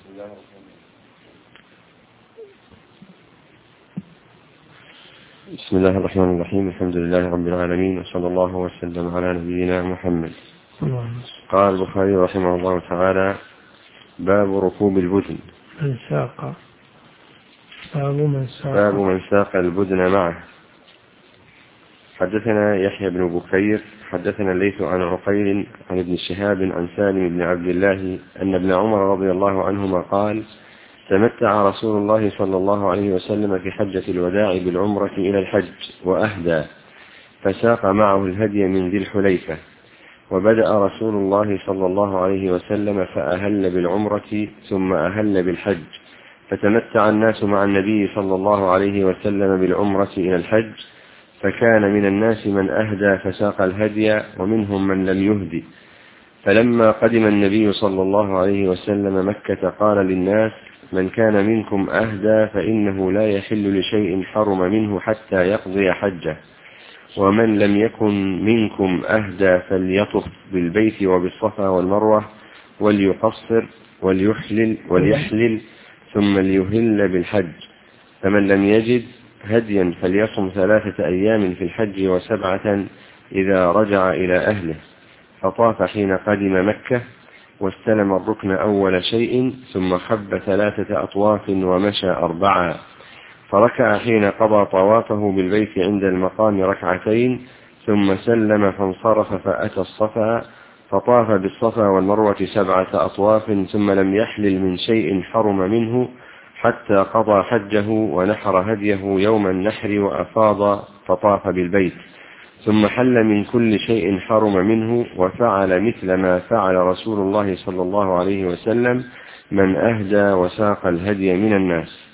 بسم الله الرحمن الرحيم. الحمد لله رب العالمين، وصلى الله وسلم على نبينا محمد. قال البخاري رحمه الله تعالى: باب ركوب البدن. باب من ساق البدن معه. حدثنا يحيى بن بكير حدثنا الليث عن عقيل عن ابن شهاب عن سالم بن عبد الله أن ابن عمر رضي الله عنهما قال: تمتع رسول الله صلى الله عليه وسلم في حجة الوداع بالعمرة إلى الحج وأهدى، فساق معه الهدي من ذي الحليفة. وبدأ رسول الله صلى الله عليه وسلم فأهل بالعمرة ثم أهل بالحج، فتمتع الناس مع النبي صلى الله عليه وسلم بالعمرة إلى الحج، فكان من الناس من أهدى فساق الهدي ومنهم من لم يهدي. فلما قدم النبي صلى الله عليه وسلم مكة قال للناس: من كان منكم أهدى فإنه لا يحل لشيء حرم منه حتى يقضي حجه، ومن لم يكن منكم أهدى فليطف بالبيت وبالصفا والمروة وليقصر وليحلل ثم ليهل بالحج. فمن لم يجد هديا فليصم 3 أيام في الحج و7 إذا رجع إلى أهله. فطاف حين قدم مكة واستلم الركن أول شيء، ثم خب 3 أطواف ومشى 4، فركع حين قضى طوافه بالبيت عند المقام 2 ركعتين، ثم سلم فانصرف فأتى الصفا فطاف بالصفا والمروة 7 أطواف، ثم لم يحلل من شيء حرم منه حتى قضى حجه ونحر هديه يوم النحر وأفاض فطاف بالبيت، ثم حل من كل شيء حرم منه، وفعل مثل ما فعل رسول الله صلى الله عليه وسلم من أهدى وساق الهدي من الناس.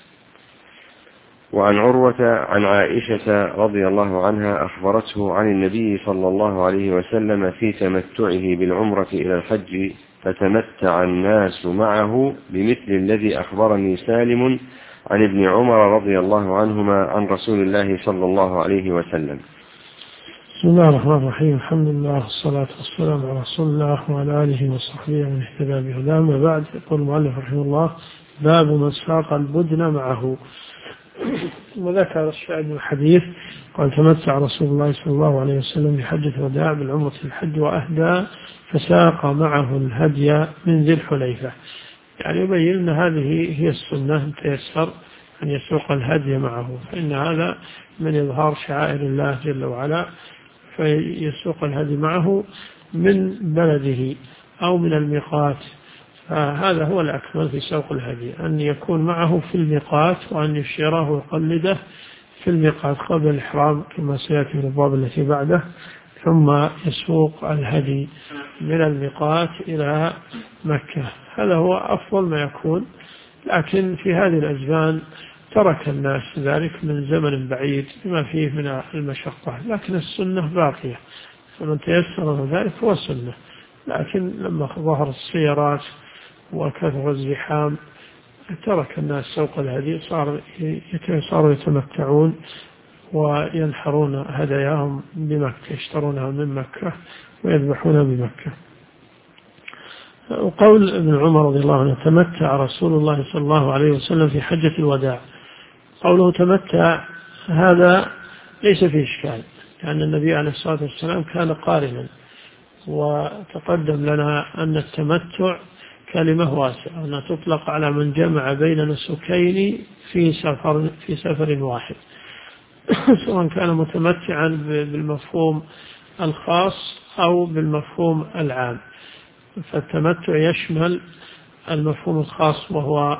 وعن عروة عن عائشة رضي الله عنها أخبرته عن النبي صلى الله عليه وسلم في تمتعه بالعمرة إلى الحج، فتمتع الناس معه بمثل الذي أخبرني سالم عن ابن عمر رضي الله عنهما عن رسول الله صلى الله عليه وسلم. بسم الله الرحمن الرحيم. الحمد لله والصلاة والسلام على رسول الله وعلى آله وصحبه ومن اهتدى بهداه. أما بعد، يقول المؤلف رحمه الله: باب من ساق البدن معه. وذكر الشاهد من الحديث قال: تمتع رسول الله صلى الله عليه وسلم بحجة الوداع بالعمرة في الحج وأهدى، فساق معه الهدي من ذي الحليفة. يعني يبين أن هذه هي السنة، تيسر أن يسوق الهدي معه، فإن هذا من إظهار شعائر الله جل وعلا، فيسوق الهدي معه من بلده أو من الميقات. فهذا هو الأكمل في سوق الهدي، أن يكون معه في الميقات، وأن يشيره ويقلده في الميقات قبل الإحرام كما سيأتي في الأبواب التي بعده، ثم يسوق الهدي من الميقات إلى مكة. هذا هو أفضل ما يكون، لكن في هذه الأزمان ترك الناس ذلك من زمن بعيد بما فيه من المشقة، لكن السنة باقية، فمن تيسر له ذلك هو السنة. لكن لما ظهر السيارات وكثر الزحام ترك الناس سوق الهدي، صاروا يتمتعون وينحرون هداياهم بمكة، يشترونها من مكة ويذبحونها بمكة. وقول ابن عمر رضي الله عنه: تمتع رسول الله صلى الله عليه وسلم في حجة الوداع. قوله تمتع هذا ليس فيه إشكال، لأن النبي عليه الصلاة والسلام كان قارنا، وتقدم لنا أن التمتع كلمة واسعة، أنها تطلق على من جمع بين نسكين في سفر واحد سواء كان متمتعا بالمفهوم الخاص أو بالمفهوم العام. فالتمتع يشمل المفهوم الخاص، وهو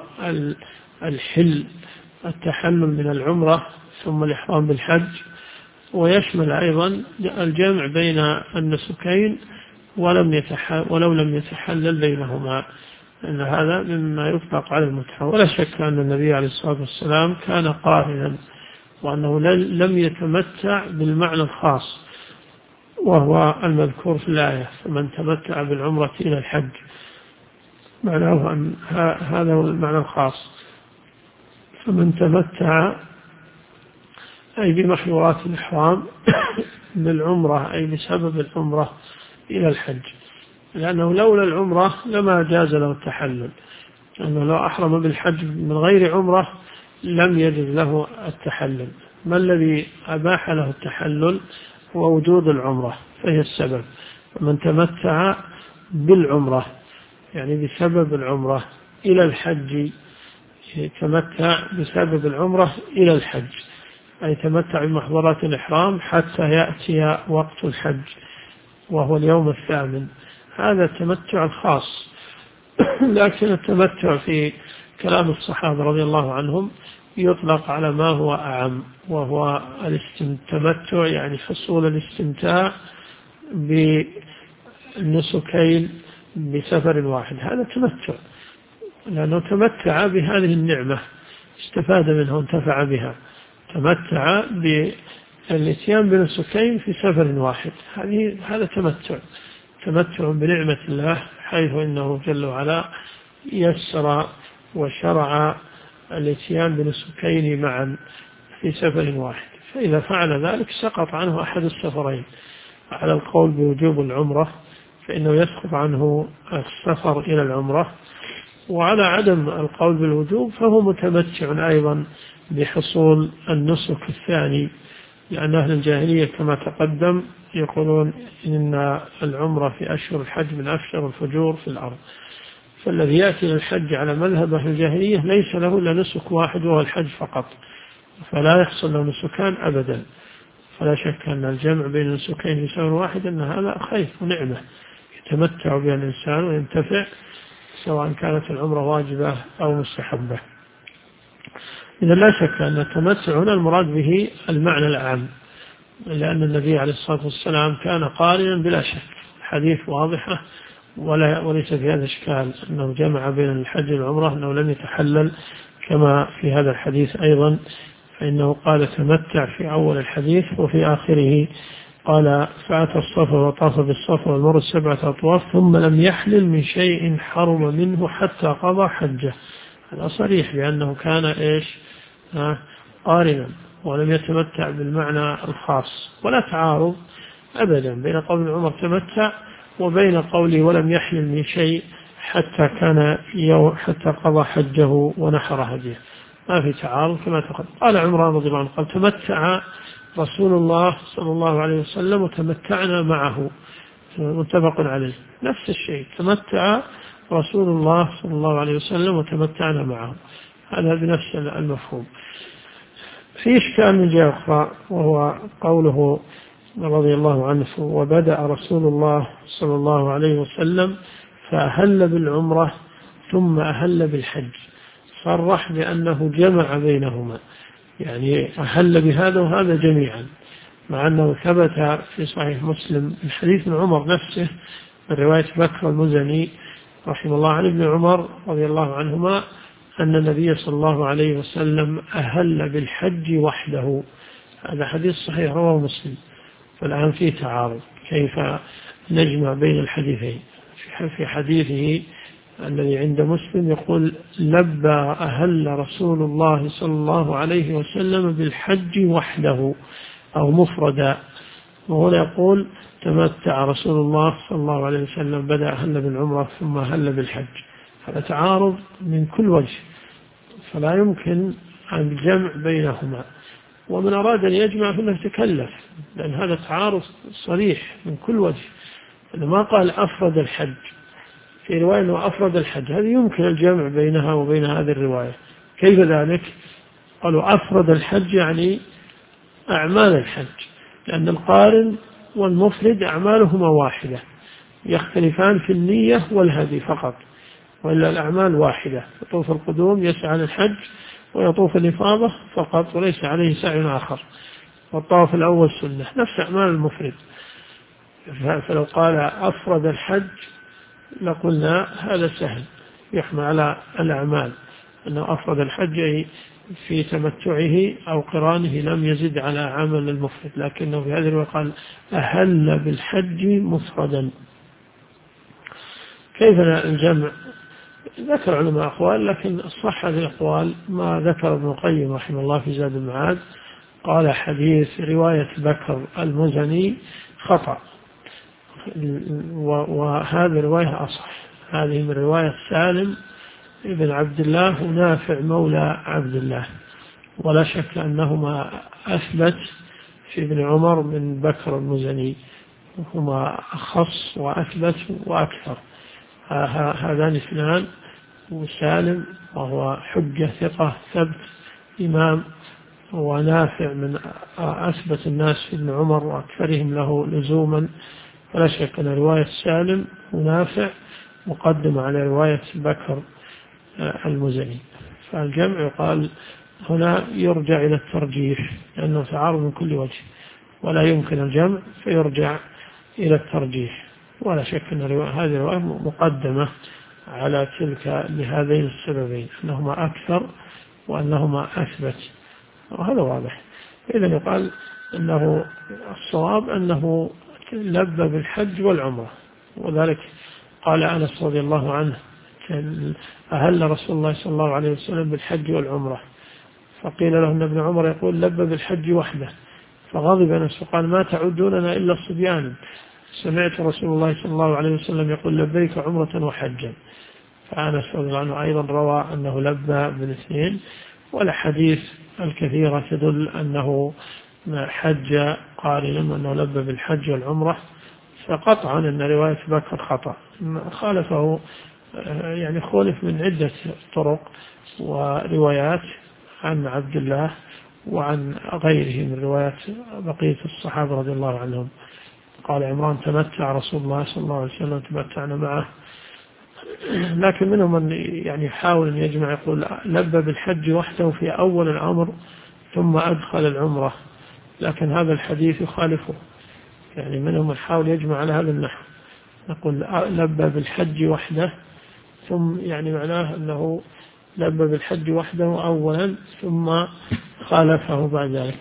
التحلل من العمرة ثم الإحرام بالحج، ويشمل أيضا الجمع بين النسكين ولو لم يتحلل بينهما، أن هذا مما يطلق على المتعة. ولا شك أن النبي عليه الصلاة والسلام كان قارنا، وأنه لم يتمتع بالمعنى الخاص وهو المذكور في الآية: فمن تمتع بالعمرة إلى الحج، معناه أن هذا هو المعنى الخاص. فمن تمتع أي بمحظورات الإحرام بالعمرة، أي بسبب العمرة إلى الحج، لأنه لولا العمرة لما جاز له التحلل. أنه لو أحرم بالحج من غير عمرة لم يجد له التحلل. ما الذي أباح له التحلل؟ هو وجود العمرة، فهي السبب. من تمتع بالعمرة يعني بسبب العمرة إلى الحج، تمتع بسبب العمرة إلى الحج، أي تمتع بمحظورات الإحرام حتى يأتي وقت الحج وهو اليوم الثامن، هذا التمتع الخاص. لكن التمتع في كلام الصحابة رضي الله عنهم يطلق على ما هو أعم، وهو التمتع يعني حصول الاستمتاع بالنسكين بسفر واحد، هذا تمتع، لأنه تمتع بهذه النعمة، استفاد منها وانتفع بها، تمتع بالاتيان بنسكين في سفر واحد، هذا تمتع بنعمة الله، حيث إنه جل وعلا يسر وشرع الاتيان بنسكين معا في سفر واحد، فإذا فعل ذلك سقط عنه أحد السفرين. على القول بوجوب العمرة فإنه يسقط عنه السفر إلى العمرة، وعلى عدم القول بالوجوب فهو متمتع أيضا بحصول النسك الثاني، لأن أهل الجاهلية كما تقدم يقولون إن العمرة في أشهر الحج من أشهر الفجور في الأرض، فالذي يأتي للحج على مذهب أهل الجاهلية ليس له إلا نسك واحد وهو الحج فقط، فلا يحصل له نسكان أبدا. فلا شك أن الجمع بين النسكين في سفر واحد أن هذا خير ونعمة يتمتع بها الإنسان وينتفع، سواء كانت العمرة واجبة أو مستحبة. إذا لا شك أن التمتع هنا المراد به المعنى العام، لأن النبي عليه الصلاة والسلام كان قارنا بلا شك، حديث واضحة وليس في هذا إشكال أنه جمع بين الحج والعمرة، أنه لم يتحلل كما في هذا الحديث أيضا، فإنه قال تمتع في أول الحديث، وفي آخره قال فأتى الصفا وطاف بالصفا والمرء 7 أطواف ثم لم يحلل من شيء حرم منه حتى قضى حجه. هذا صريح بأنه كان قارنا ولم يتمتع بالمعنى الخاص، ولا تعارض أبدا بين قول عمر تمتع وبين قوله ولم يحلل من شيء حتى قضى حجه ونحر هديه، ما في تعارض كما تقدم. قال عمران رضي الله عنه قال تمتع رسول الله صلى الله عليه وسلم وتمتعنا معه، متفق عليه، نفس الشيء، تمتع رسول الله صلى الله عليه وسلم وتمتعنا معه، هذا بنفس المفهوم. في إشكال من جهة أخرى، وهو قوله رضي الله عنه وبدأ رسول الله صلى الله عليه وسلم فأهل بالعمرة ثم أهل بالحج، صرح بأنه جمع بينهما، يعني أهل بهذا وهذا جميعا، مع أنه ثبت في صحيح مسلم من حديث عمر نفسه من رواية بكر المزني رحمه الله عن ابن عمر رضي الله عنهما أن النبي صلى الله عليه وسلم أهل بالحج وحده، هذا حديث صحيح رواه مسلم. فالآن فيه تعارض، كيف نجمع بين الحديثين؟ في حديثه الذي عند مسلم يقول لبى أهل رسول الله صلى الله عليه وسلم بالحج وحده أو مفردا، وهنا يقول تمتع رسول الله صلى الله عليه وسلم بدأ أهل بالعمرة ثم أهل بالحج، هذا تعارض من كل وجه، فلا يمكن الجمع بينهما، ومن أراد أن يجمع فليتكلف، لأن هذا تعارض صريح من كل وجه. ما قال أفرد الحج في رواية أنه أفرد الحج، هذه يمكن الجمع بينها وبين هذه الرواية، كيف ذلك؟ قالوا أفرد الحج يعني أعمال الحج، لأن القارن والمفرد أعمالهما واحدة، يختلفان في النية والهدي فقط، وإلا الأعمال واحدة، يطوف القدوم يسعى للحج ويطوف الإفاضة فقط وليس عليه سعي آخر، والطواف الأول سنة، نفس أعمال المفرد. فلو قال أفرد الحج لقلنا هذا سهل يحمل على الأعمال، أنه أفرد الحج في تمتعه أو قرانه لم يزد على عمل المفرد، لكنه في هذه الرواية قال أهل بالحج مفردا. كيف الجمع؟ ذكر علماء أقوال، لكن الصح هذه الأقوال ما ذكر ابن القيم رحمه الله في زاد المعاد، قال حديث رواية بكر المزني خطأ، وهذه الرواية أصح، هذه من رواية سالم بن عبد الله ونافع مولى عبد الله، ولا شك أنهما أثبت في ابن عمر من بكر المزني، هما أخص وأثبت وأكثر. هذان اثنان، وسالم وهو حجة ثقة ثبت إمام، ونافع من أثبت الناس في ابن عمر وأكثرهم له لزوما، فلا شك أن رواية سالم ونافع مقدمة على رواية بكر المزني. فالجمع يقال هنا يرجع إلى الترجيح لأنه تعارض من كل وجه، ولا يمكن الجمع فيرجع إلى الترجيح. ولا شك أن هذه الرواية مقدمة على تلك لهذين السببين، أنهما أكثر وأنهما أثبت، وهذا واضح. إذن يقال أنه الصواب أنه لبى بالحج والعمرة، وذلك قال أنس رضي الله عنه أهل رسول الله صلى الله عليه وسلم بالحج والعمرة، فقيل له أن ابن عمر يقول لبى بالحج وحده، فغضب أنس وقال ما تعدوننا إلا الصبيان، سمعت رسول الله صلى الله عليه وسلم يقول لبيك عمرة وحجا. فأنس رضي الله عنه أيضا روى أنه لبى بالاثنين، والحديث الكثيرة تدل أنه حج قارنا وأنه لبى بالحج والعمرة، فقطعا أن رواية بكر خطأ، خالفه يعني خولف من عدة طرق وروايات عن عبد الله وعن غيره من روايات بقية الصحابة رضي الله عنهم. قال عمران تمتع رسول الله صلى الله عليه وسلم تمتعنا معه، لكن منهم من يعني يحاول أن يجمع يقول لبى بالحج وحده في أول الأمر ثم أدخل العمرة، لكن هذا الحديث يخالفه، يعني منهم من حاول يجمع على هذا النحو، نقول لبى بالحج وحده ثم يعني معناه أنه لبى بالحج وحده أولا ثم خالفه بعد ذلك،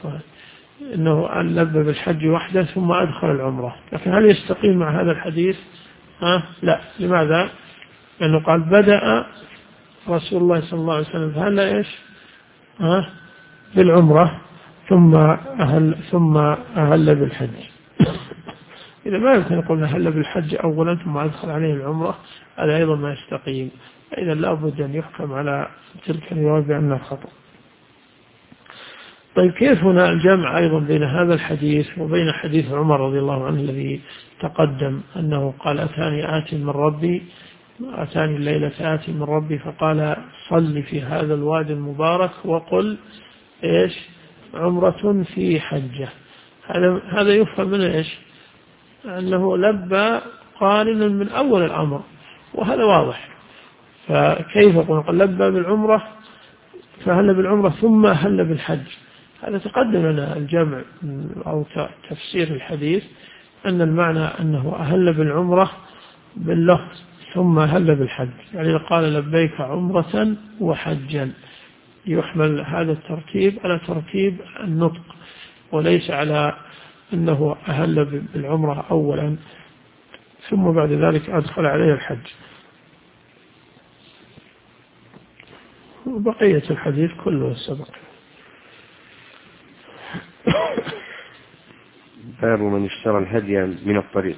أنه لبى بالحج وحده ثم أدخل العمرة. لكن هل يستقيم مع هذا الحديث؟ لا. لماذا؟ لأنه قال بدأ رسول الله صلى الله عليه وسلم فهل إيش بالعمرة ثم أهل بالحج. إذا ما يمكن يقول أهل بالحج أولا ثم أدخل عليه العمرة، هذا أيضا ما يستقيم. إذا لا بد أن يحكم على تلك الرواية بأنها خطأ. طيب كيف هنا الجمع أيضا بين هذا الحديث وبين حديث عمر رضي الله عنه الذي تقدم أنه قال أتاني الليلة آت من ربي فقال صل في هذا الوادي المبارك وقل إيش عمرة في حجة. هذا يفهم من إيش أنه لبى قارنا من أول الأمر، وهذا واضح. فكيف يقول لبى بالعمرة فهل بالعمرة ثم هل بالحج؟ هذا تقدم لنا الجمع أو تفسير الحديث أن المعنى أنه أهل بالعمرة باللفظ ثم هل بالحج، يعني قال لبيك عمرة وحجا، يحمل هذا الترتيب على ترتيب النطق وليس على أنه أهل بالعمرة أولا ثم بعد ذلك أدخل عليه الحج. بقية الحديث كله سبق. باب من اشترى الهدي من الطريق.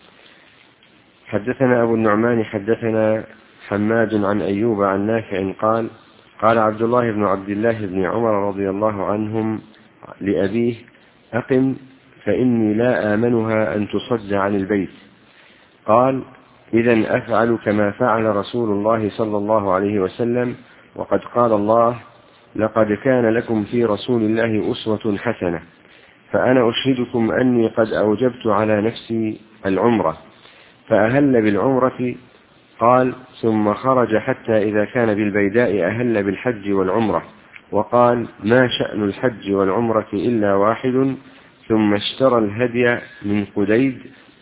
حدثنا أبو النعمان حدثنا حماد عن أيوب عن نافع قال قال عبد الله بن عبد الله بن عمر رضي الله عنهم لأبيه أقم فإني لا آمنها أن تصد عن البيت. قال إذن أفعل كما فعل رسول الله صلى الله عليه وسلم، وقد قال الله لقد كان لكم في رسول الله أسوة حسنة. فأنا أشهدكم أني قد أوجبت على نفسي العمرة. فأهل بالعمرة. قال ثم خرج حتى إذا كان بالبيداء أهل بالحج والعمرة، وقال ما شأن الحج والعمرة إلا واحد. ثم اشترى الهدي من قديد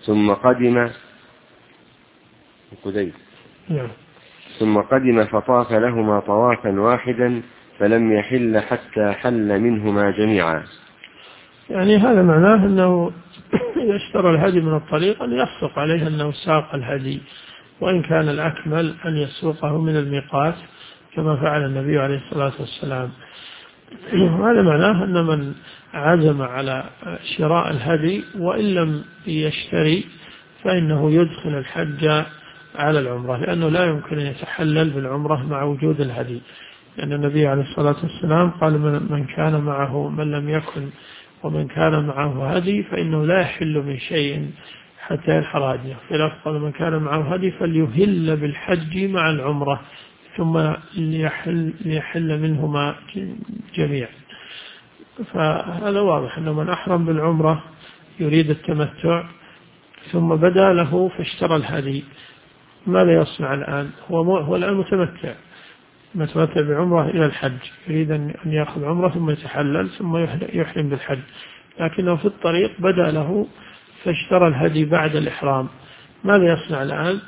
ثم قدم فطاف لهما طوافا واحدا فلم يحل حتى حل منهما جميعا. يعني هذا معناه أنه إذا اشترى الهدي من الطريق أن يصدق عليه أنه ساق الهدي، وإن كان الأكمل أن يسوقه من الميقات كما فعل النبي عليه الصلاة والسلام. هذا معناه أن من عزم على شراء الهدي وإن لم يشتري فإنه يدخل الحج على العمرة، لأنه لا يمكن أن يتحلل بالعمرة مع وجود الهدي، لأن النبي عليه الصلاة والسلام قال من كان معه من لم يكن ومن كان معه هدي فإنه لا يحل من شيء حتى ينحر هديه. في لفظ من كان معه هدي فليهل بالحج مع العمرة ثم ليحل منهما جميعا. فهذا واضح أنه من أحرم بالعمرة يريد التمتع ثم بدا له فاشترى الهدي، ماذا يصنع الآن؟ هو الآن متمتع بعمرة إلى الحج، يريد أن يأخذ عمرة ثم يتحلل ثم يحرم بالحج، لكنه في الطريق بدا له فاشترى الهدي بعد الإحرام، ماذا يصنع الآن؟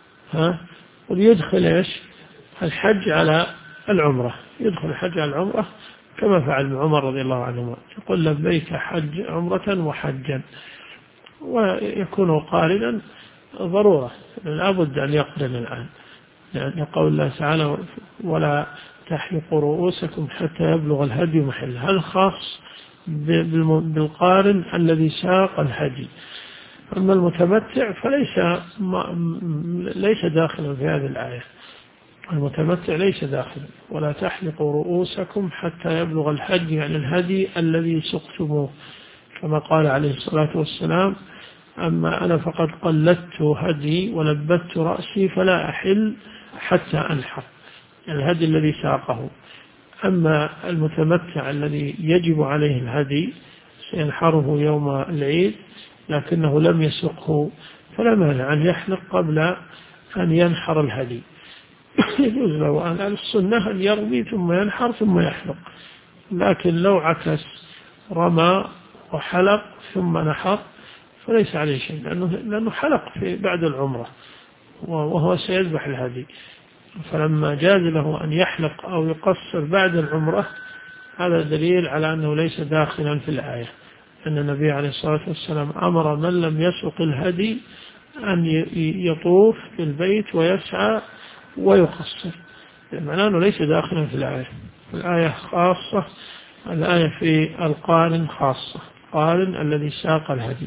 وليدخل الحج على العمرة، يدخل الحج على العمرة كما فعل ابن عمر رضي الله عنهما، يقول لبيك حج عمرة وحجا، ويكون قارنا ضرورة، لا بد أن يقرن الآن، لأن قول الله تعالى ولا تحلقوا رؤوسكم حتى يبلغ الهدي محله، هذا خاص بالقارن الذي ساق الهدي. أما المتمتع ليس داخلا في هذه الآية، المتمتع ليس داخلا، ولا تحلقوا رؤوسكم حتى يبلغ الهدي، يعني الهدي الذي سقتموه، كما قال عليه الصلاة والسلام أما أنا فقد قلدت هدي ولبت رأسي فلا أحل حتى أنحر، الهدي الذي ساقه. أما المتمتع الذي يجب عليه الهدي سينحره يوم العيد لكنه لم يسقه فلا مانع أن يحلق قبل أن ينحر الهدي، يجوز له أن السنة أن يرمي ثم ينحر ثم يحلق، لكن لو عكس رمى وحلق ثم نحر فليس عليه شيء، لأنه حلق بعد العمرة وهو سيذبح الهدي، فلما جاز له أن يحلق أو يقصر بعد العمرة هذا دليل على أنه ليس داخلا في الآية، أن النبي عليه الصلاة والسلام أمر من لم يسق الهدي أن يطوف في البيت ويسعى ويقصر، معناه أنه ليس داخلا في الآية. الآية خاصة، الآية في القارن خاصة، القارن الذي ساق الهدي.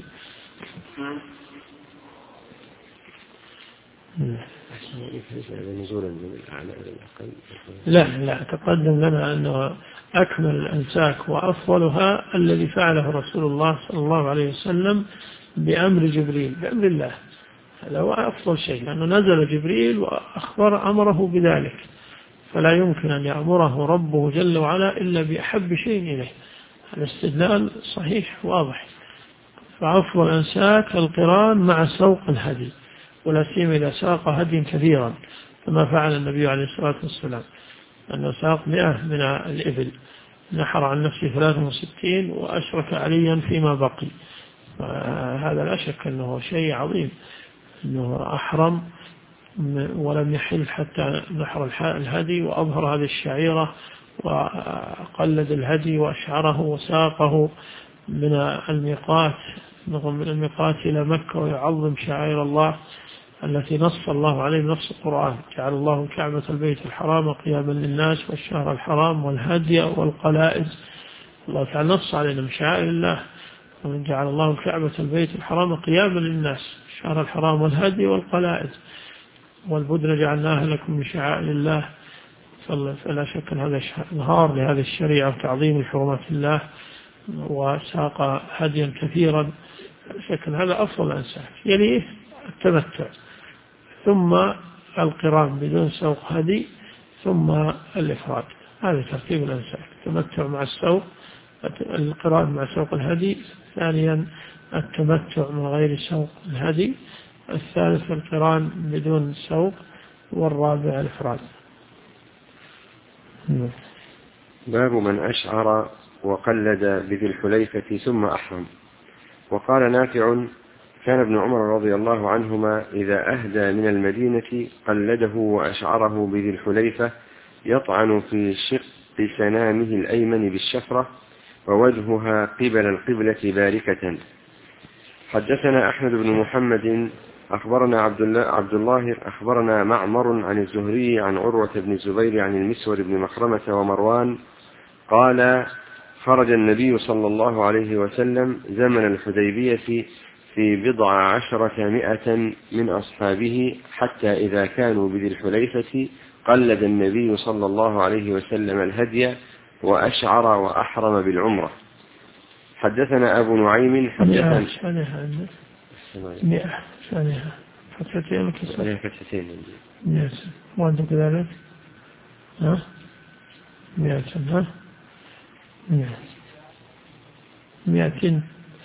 لا تقدم لنا أنه أكمل الأنساك وأفضلها الذي فعله رسول الله صلى الله عليه وسلم بأمر جبريل، بأمر الله، هذا هو أفضل شيء، لأنه نزل جبريل أمره بذلك، فلا يمكن أن يأمره ربه جل وعلا إلا بأحب شيء إليه، الاستدلال صحيح واضح. فأفضل أنساك القران مع سوق الهدي، ولا سيما إذا ساق هدي كثيرا كما فعل النبي عليه الصلاة والسلام، أنه ساق 100 من الإبل، نحر عن نفسه 63 وأشرك عليا فيما بقي، هذا لا شك أنه شيء عظيم، أنه أحرم ولم يحل حتى نحر الهدي وأظهر هذه الشعيرة وقلد الهدي وأشعره وساقه من الميقات إلى مكة ويعظم شعائر الله التي نص الله عليه بنص القرآن، جعل الله كعبة البيت الحرام قياما للناس والشهر الحرام والهدي والقلائد، الله تعالى نص علينا من شعائر الله، ومن جعل الله كعبة البيت الحرام قياما للناس الشهر الحرام والهدي والقلائد والبدن جعلناها لكم من شعائر الله، فلا شك أن هذا إظهار لهذه الشريعة وتعظيم حرمات الله، وساق هديا كثيرا، شك أن هذا أفضل الأنساك، يليه التمتع ثم القران بدون سوق هدي ثم الإفراد، هذا ترتيب الأنساك، التمتع مع السوق، القران مع سوق الهدي، ثانيا التمتع من غير سوق الهدي، الثالث القران بدون سوق، والرابع الإفراد. باب من أشعر وقلد بذي الحليفة ثم أحرم. وقال نافع كان ابن عمر رضي الله عنهما إذا أهدى من المدينة قلده وأشعره بذي الحليفة يطعن في شق سنامه الأيمن بالشفرة ووجهها قبل القبلة باركة. حدثنا أحمد بن محمد أخبرنا عبد الله أخبرنا معمر عن الزهري عن عروة بن الزبير عن المسور بن مخرمة ومروان قال خرج النبي صلى الله عليه وسلم زمن الحديبية في 17 من أصحابه، حتى إذا كانوا بذي الحليفة قلد النبي صلى الله عليه وسلم الهدي وأشعر وأحرم بالعمرة. حدثنا أبو نعيم حدثنا فتحتين وأنت كذلك 200.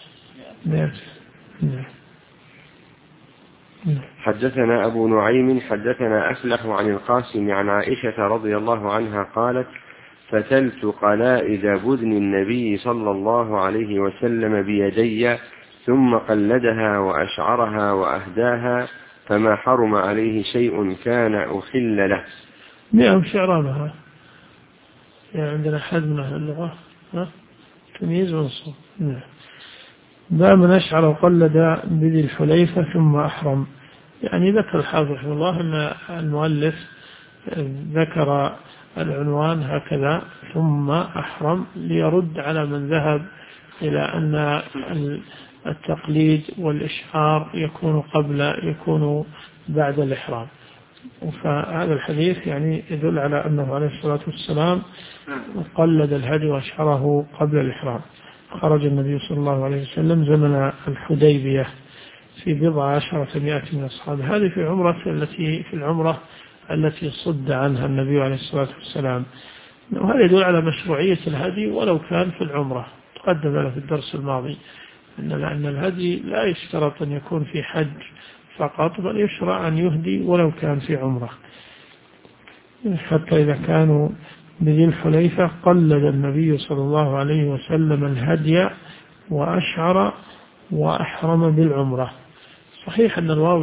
حدثنا أبو نعيم حدثنا أفلح عن القاسم عن عائشة رضي الله عنها قالت: فتلت قلائد بدن النبي صلى الله عليه وسلم بيدي، ثم قلدها وأشعرها وأهداها، فما حرم عليه شيء كان أحل له. نعم شعرانها، يعني عندنا حد من اللغة تمييز ونصب. باب من أشعر وقلد بذي الحليفة ثم أحرم. يعني ذكر الحافظ رحمه الله أن المؤلف ذكر العنوان هكذا ثم أحرم ليرد على من ذهب إلى أن التقليد والإشعار يكون بعد الإحرام. فهذا الحديث يعني يدل على أنه عليه الصلاة والسلام قلد الهدي وأشعره قبل الإحرام. خرج النبي صلى الله عليه وسلم زمن الحديبية في 17 من أصحابه. هذه في العمرة التي صد عنها النبي عليه الصلاة والسلام. وهذا يدل على مشروعية الهدي ولو كان في العمرة. تقدم لنا في الدرس الماضي أن الهدي لا يشترط أن يكون في حج فقط، بل يشرع أن يهدي ولو كان في عمرة. حتى إذا كانوا بذي الحليفة قلد النبي صلى الله عليه وسلم الهدي وأشعر وأحرم بالعمرة. صحيح أن الواو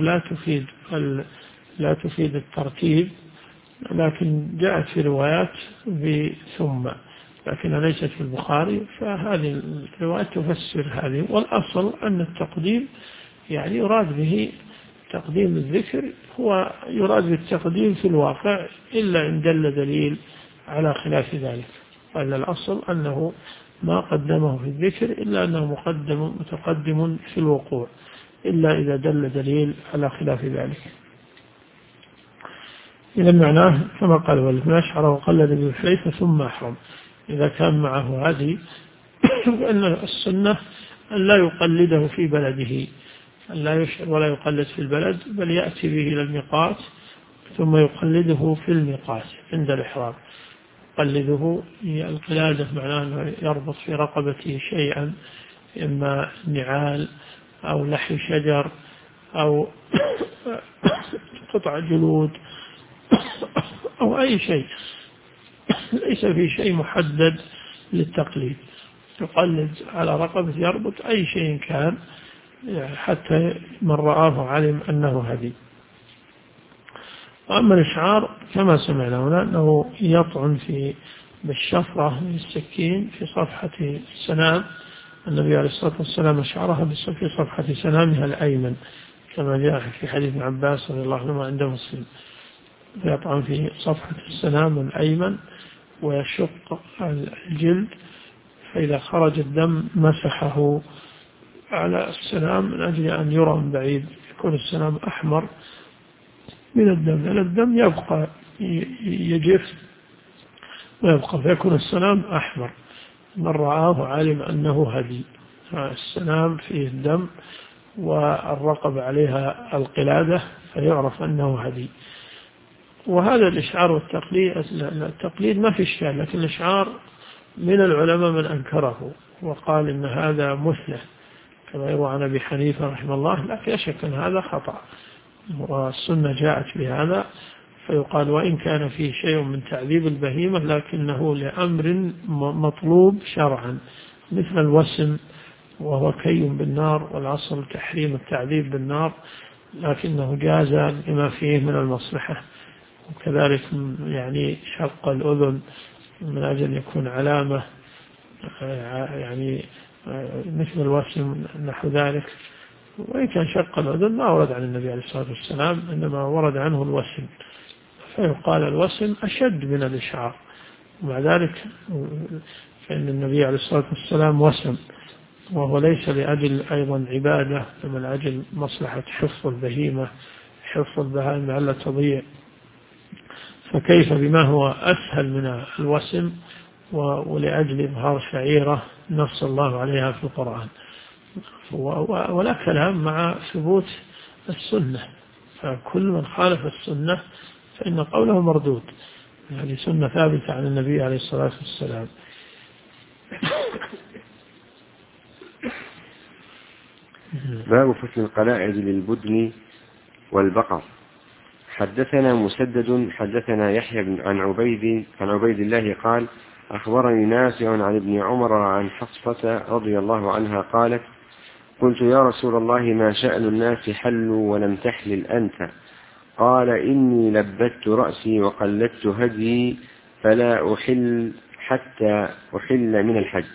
لا تفيد الترتيب، لكن جاءت في روايات بثم، لكنها ليست في البخاري، فهذه الروايات تفسر هذه. والأصل أن التقديم يعني يراد به تقديم الذكر، هو يراد بالتقديم في الواقع إلا إن دل دليل على خلاف ذلك. وإلا الأصل أنه ما قدمه في الذكر إلا أنه متقدم في الوقوع، إلا إذا دل دليل على خلاف ذلك. إذا معناه كما قال: والذي أشعر وقلد بالحليفة ثم أحرم. إذا كان معه هدي فإن السنة أن لا يقلده في بلده، أن لا يشعر ولا يقلد في البلد، بل يأتي به إلى الميقات ثم يقلده في الميقات عند الإحرام. يقلده القلادة معناه أنه يربط في رقبته شيئا، إما نعال أو لحي شجر أو قطع جلود أو أي شيء، ليس في شيء محدد للتقليد. يقلد على رقبة، يربط أي شيء كان، حتى من رآه علم أنه هدي. وأما الإشعار كما سمعنا هنا أنه يطعن بالشفرة بالسكين في صفحة السنام. النبي عليه الصلاة والسلام أشعرها في صفحة سنامها الأيمن كما جاء في حديث ابن عباس رضي الله عنه عند مسلم. يطعن في صفحة السنام الأيمن ويشق الجلد، فإذا خرج الدم مسحه على السنام من أجل أن يرى من بعيد، يكون السنام أحمر من الدم، لأن الدم يبقى يجف ويبقى، فيكون السنام أحمر. من رآه علم أنه هدي. السنام فيه الدم والرقب عليها القلادة، فيعرف أنه هدي. وهذا الإشعار والتقليد، التقليد ما في إشكال، لكن الإشعار من العلماء من أنكره وقال إن هذا مثله كما يروى عن أبي حنيفة رحمه الله، لكن لا شك أن هذا خطأ، والسنة جاءت بهذا. فيقال وإن كان فيه شيء من تعذيب البهيمة لكنه لأمر مطلوب شرعا، مثل الوسم وهو كي بالنار، والأصل تحريم التعذيب بالنار، لكنه جاز لما فيه من المصلحة. وكذلك يعني شق الأذن من أجل يكون علامة، يعني مثل الوسم نحو ذلك. وإن كان شق الأذن ما ورد عن النبي عليه الصلاة والسلام، إنما ورد عنه الوسم، فيقال الوسم أشد من الإشعار. ومع ذلك فإن النبي عليه الصلاة والسلام وسم وهو ليس لأجل أيضا عبادة، بل لأجل مصلحة حفظ البهيمة، حفظ البهائم لئلا تضيع. فكيف بما هو أسهل من الوسم، ولأجل إظهار شعيرة نص الله عليها في القرآن. ولا كلام مع ثبوت السنة، فكل من خالف السنة فإن قوله مردود. هذه سنة ثابتة عن النبي عليه الصلاة والسلام. باب فصل القلائد للبدن والبقر. حدثنا مسدد حدثنا يحيى عن عبيد الله قال أخبرني نافع عن ابن عمر عن حفصة رضي الله عنها قالت قلت يا رسول الله ما شأن الناس حلوا ولم تحلل أنت؟ قال إني لبت رأسي وقلدت هدي فلا أحل حتى أحل من الحج.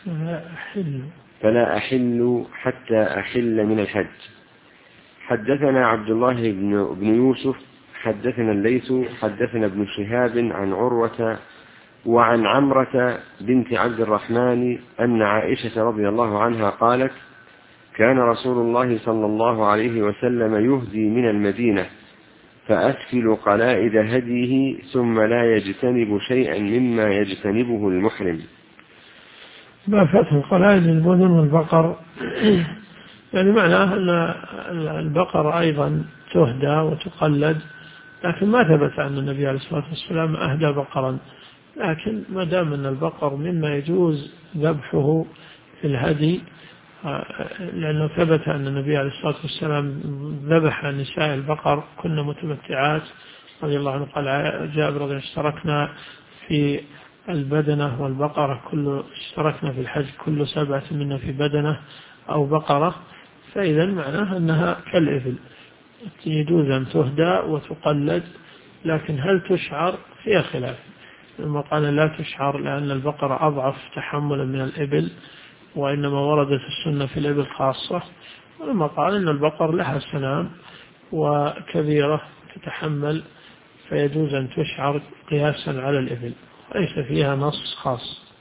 فلا أحل حتى أحل من الحج. حدثنا عبد الله بن يوسف حدثنا الليث حدثنا ابن شهاب عن عروة وعن عمرة بنت عبد الرحمن أن عائشة رضي الله عنها قالت كان رسول الله صلى الله عليه وسلم يهدي من المدينة فأسفل قلائد هديه ثم لا يجتنب شيئا مما يجتنبه المحرم. ما فتح القلائد للبدن والبقر يعني معناه أن البقر أيضا تهدى وتقلد، لكن ما ثبت أن النبي عليه الصلاة والسلام أهدى بقرا. لكن ما دام أن البقر مما يجوز ذبحه في الهدي، لأنه ثبت أن النبي عليه الصلاة والسلام ذبح نساء البقر كن متمتعات رضي الله عنه. قال جابر رضي اشتركنا في البدنة والبقرة، اشتركنا في الحج كل 7 منا في بدنة أو بقرة. فإذا معناه أنها كالإبل يجوز أن تهدى وتقلد، لكن هل تشعر فيها خلاف. لما قال لا تشعر لأن البقرة أضعف تحملا من الإبل، وإنما وردت السنة في الإبل خاصة. ولما قال أن البقر لها سنام وكبيرة تتحمل فيجوز أن تشعر قياسا على الإبل، ليس فيها نص خاص.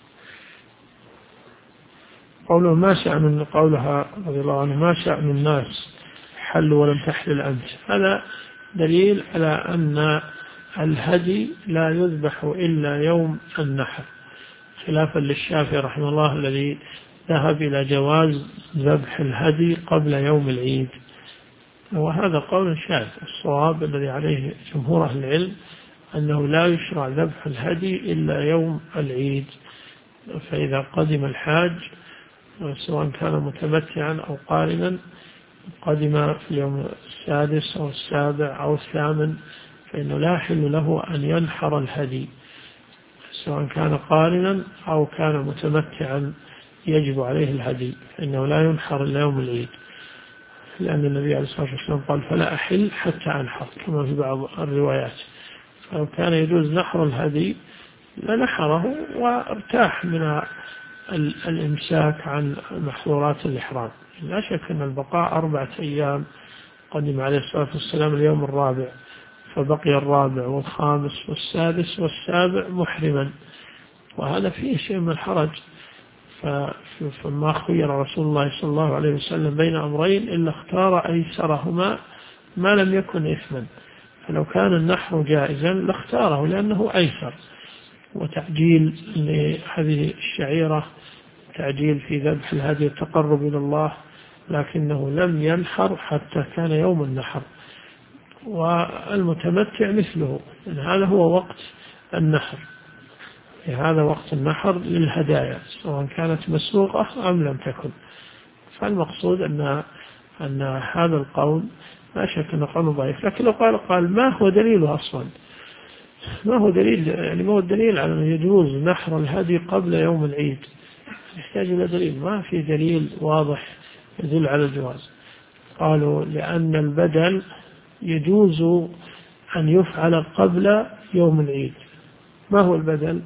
قوله ما شأن، قولها رضي الله عنه ما شأن الناس حلوا ولم تحلل أنت، هذا دليل على أن الهدي لا يذبح إلا يوم النحر، خلافا للشافعي رحمه الله الذي ذهب إلى جواز ذبح الهدي قبل يوم العيد. وهذا قول شاذ. الصواب الذي عليه جمهور أهل العلم أنه لا يشرع ذبح الهدي إلا يوم العيد. فإذا قدم الحاج سواء كان متمتعا أو قارنا، قدم في اليوم 6 أو 7 أو 8، فإنه لا يحل له أن ينحر الهدي سواء كان قارنا أو كان متمتعا يجب عليه الهدي، فإنه لا ينحر إلا يوم العيد، لأن النبي عليه الصلاة والسلام قال فلا أحل حتى أنحر كما في بعض الروايات. فلو كان يجوز نحر الهدي لنحره وارتاح من الإمساك عن محظورات الإحرام. لا شك أن البقاء 4 أيام، قدم عليه الصلاة والسلام اليوم 4، فبقي 4 و5 و6 و7 محرما، وهذا فيه شيء من الحرج. فما خير رسول الله صلى الله عليه وسلم بين أمرين إلا اختار أيسرهما ما لم يكن إثما، فلو كان النحر جائزا لاختاره لأنه أيسر، وتعجيل لهذه الشعيرة تعجيل في ذبح الهدي التقرب إلى الله، لكنه لم ينحر حتى كان يوم النحر. والمتمتع مثله، إن هذا هو وقت النحر، هذا وقت النحر للهدايا سواء كانت مسروقة أم لم تكن. فالمقصود أن هذا القول لا شك أنه قول ضعيف، لكن لو قال ما هو دليله أصلا، ما هو دليل، يعني ما هو الدليل على أن يجوز نحر الهدي قبل يوم العيد، يحتاج إلى دليل. ما في دليل واضح يدل على الجواز. قالوا لأن البدل يجوز أن يفعل قبل يوم العيد. ما هو البدل؟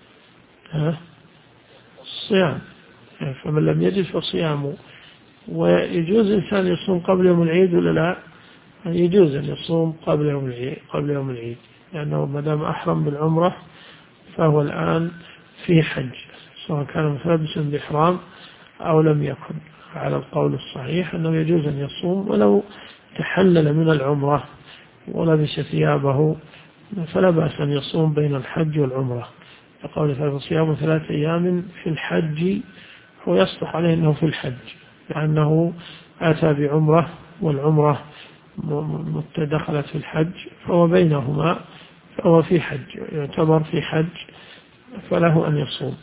الصيام، فمن لم يجد فصيامه. ويجوز إنسان يصوم قبل يوم العيد ولا لا؟ يجوز أن يصوم قبل يوم العيد لأنه ما دام أحرم بالعمرة فهو الآن في حج، سواء كان متلبسا بإحرام أو لم يكن. على القول الصحيح أنه يجوز أن يصوم ولو تحلل من العمرة ولبس ثيابه، فلا بأس أن يصوم بين الحج والعمرة، يقول صيام 3 أيام في الحج، هو يصلح عليه أنه في الحج لأنه أتى بعمرة والعمرة دخلت في الحج، فهو بينهما، فهو في حج، يعتبر في حج، فله أن يصوم.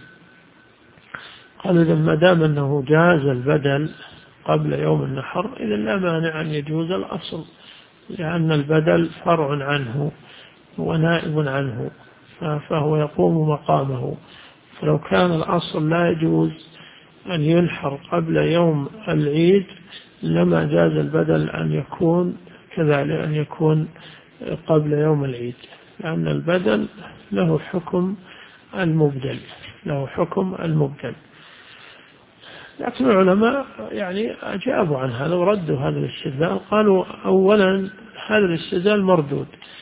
قال إذا ما دام أنه جاز البدل قبل يوم النحر إذا لا مانع أن يجوز الأصل، لأن البدل فرع عنه ونائب عنه، فهو يقوم مقامه. فلو كان الأصل لا يجوز أن ينحر قبل يوم العيد لما جاز البدل أن يكون كذلك، أن يكون قبل يوم العيد، لأن البدل له حكم المبدل، له حكم المبدل. لكن العلماء يعني أجابوا عن هذا وردوا هذا الاستدلال، قالوا أولا هذا الاستدلال مردود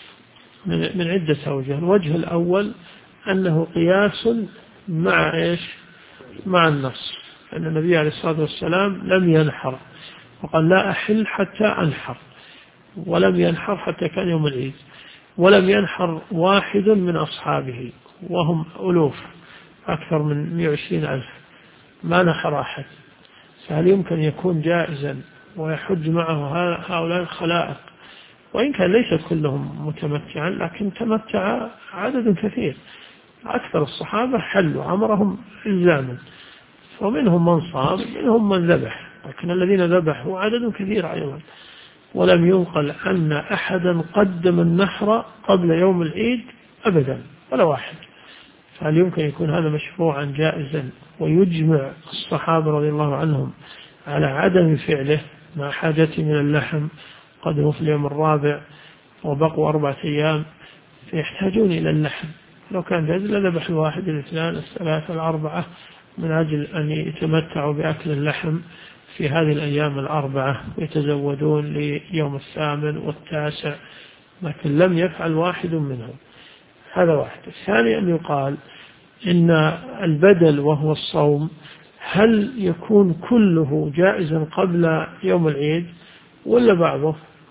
من عدة أوجه. الوجه الأول أنه قياس مع إيش؟ مع النص، أن النبي عليه الصلاة والسلام لم ينحر وقال لا أحل حتى أنحر، ولم ينحر حتى كان يوم العيد، ولم ينحر واحد من أصحابه وهم ألوف أكثر من 120,000، ما نحر أحد. فهل يمكن يكون جائزا ويحج معه هؤلاء الخلائق؟ وإن كان ليس كلهم متمتعا لكن تمتع عدد كثير، أكثر الصحابة حلوا عمرهم إلزاما، ومنهم من صام منهم من ذبح، لكن الذين ذبحوا عدد كثير أيضا. ولم ينقل أن أحدا قدم النحر قبل يوم العيد أبدا ولا واحد. فهل يمكن يكون هذا مشروعا جائزا ويجمع الصحابة رضي الله عنهم على عدم فعله مع حاجته من اللحم، قدموا في اليوم الرابع وبقوا 4 أيام فيحتاجون إلى اللحم، لو كان جائز لذبح الواحد الاثنان الثلاثة الأربعة من أجل أن يتمتعوا بأكل اللحم في هذه الأيام 4 ويتزودون ليوم 8 و9، لكن لم يفعل واحد منهم. هذا واحد. الثاني أن يقال إن البدل وهو الصوم هل يكون كله جائزا قبل يوم العيد ولا بعضه؟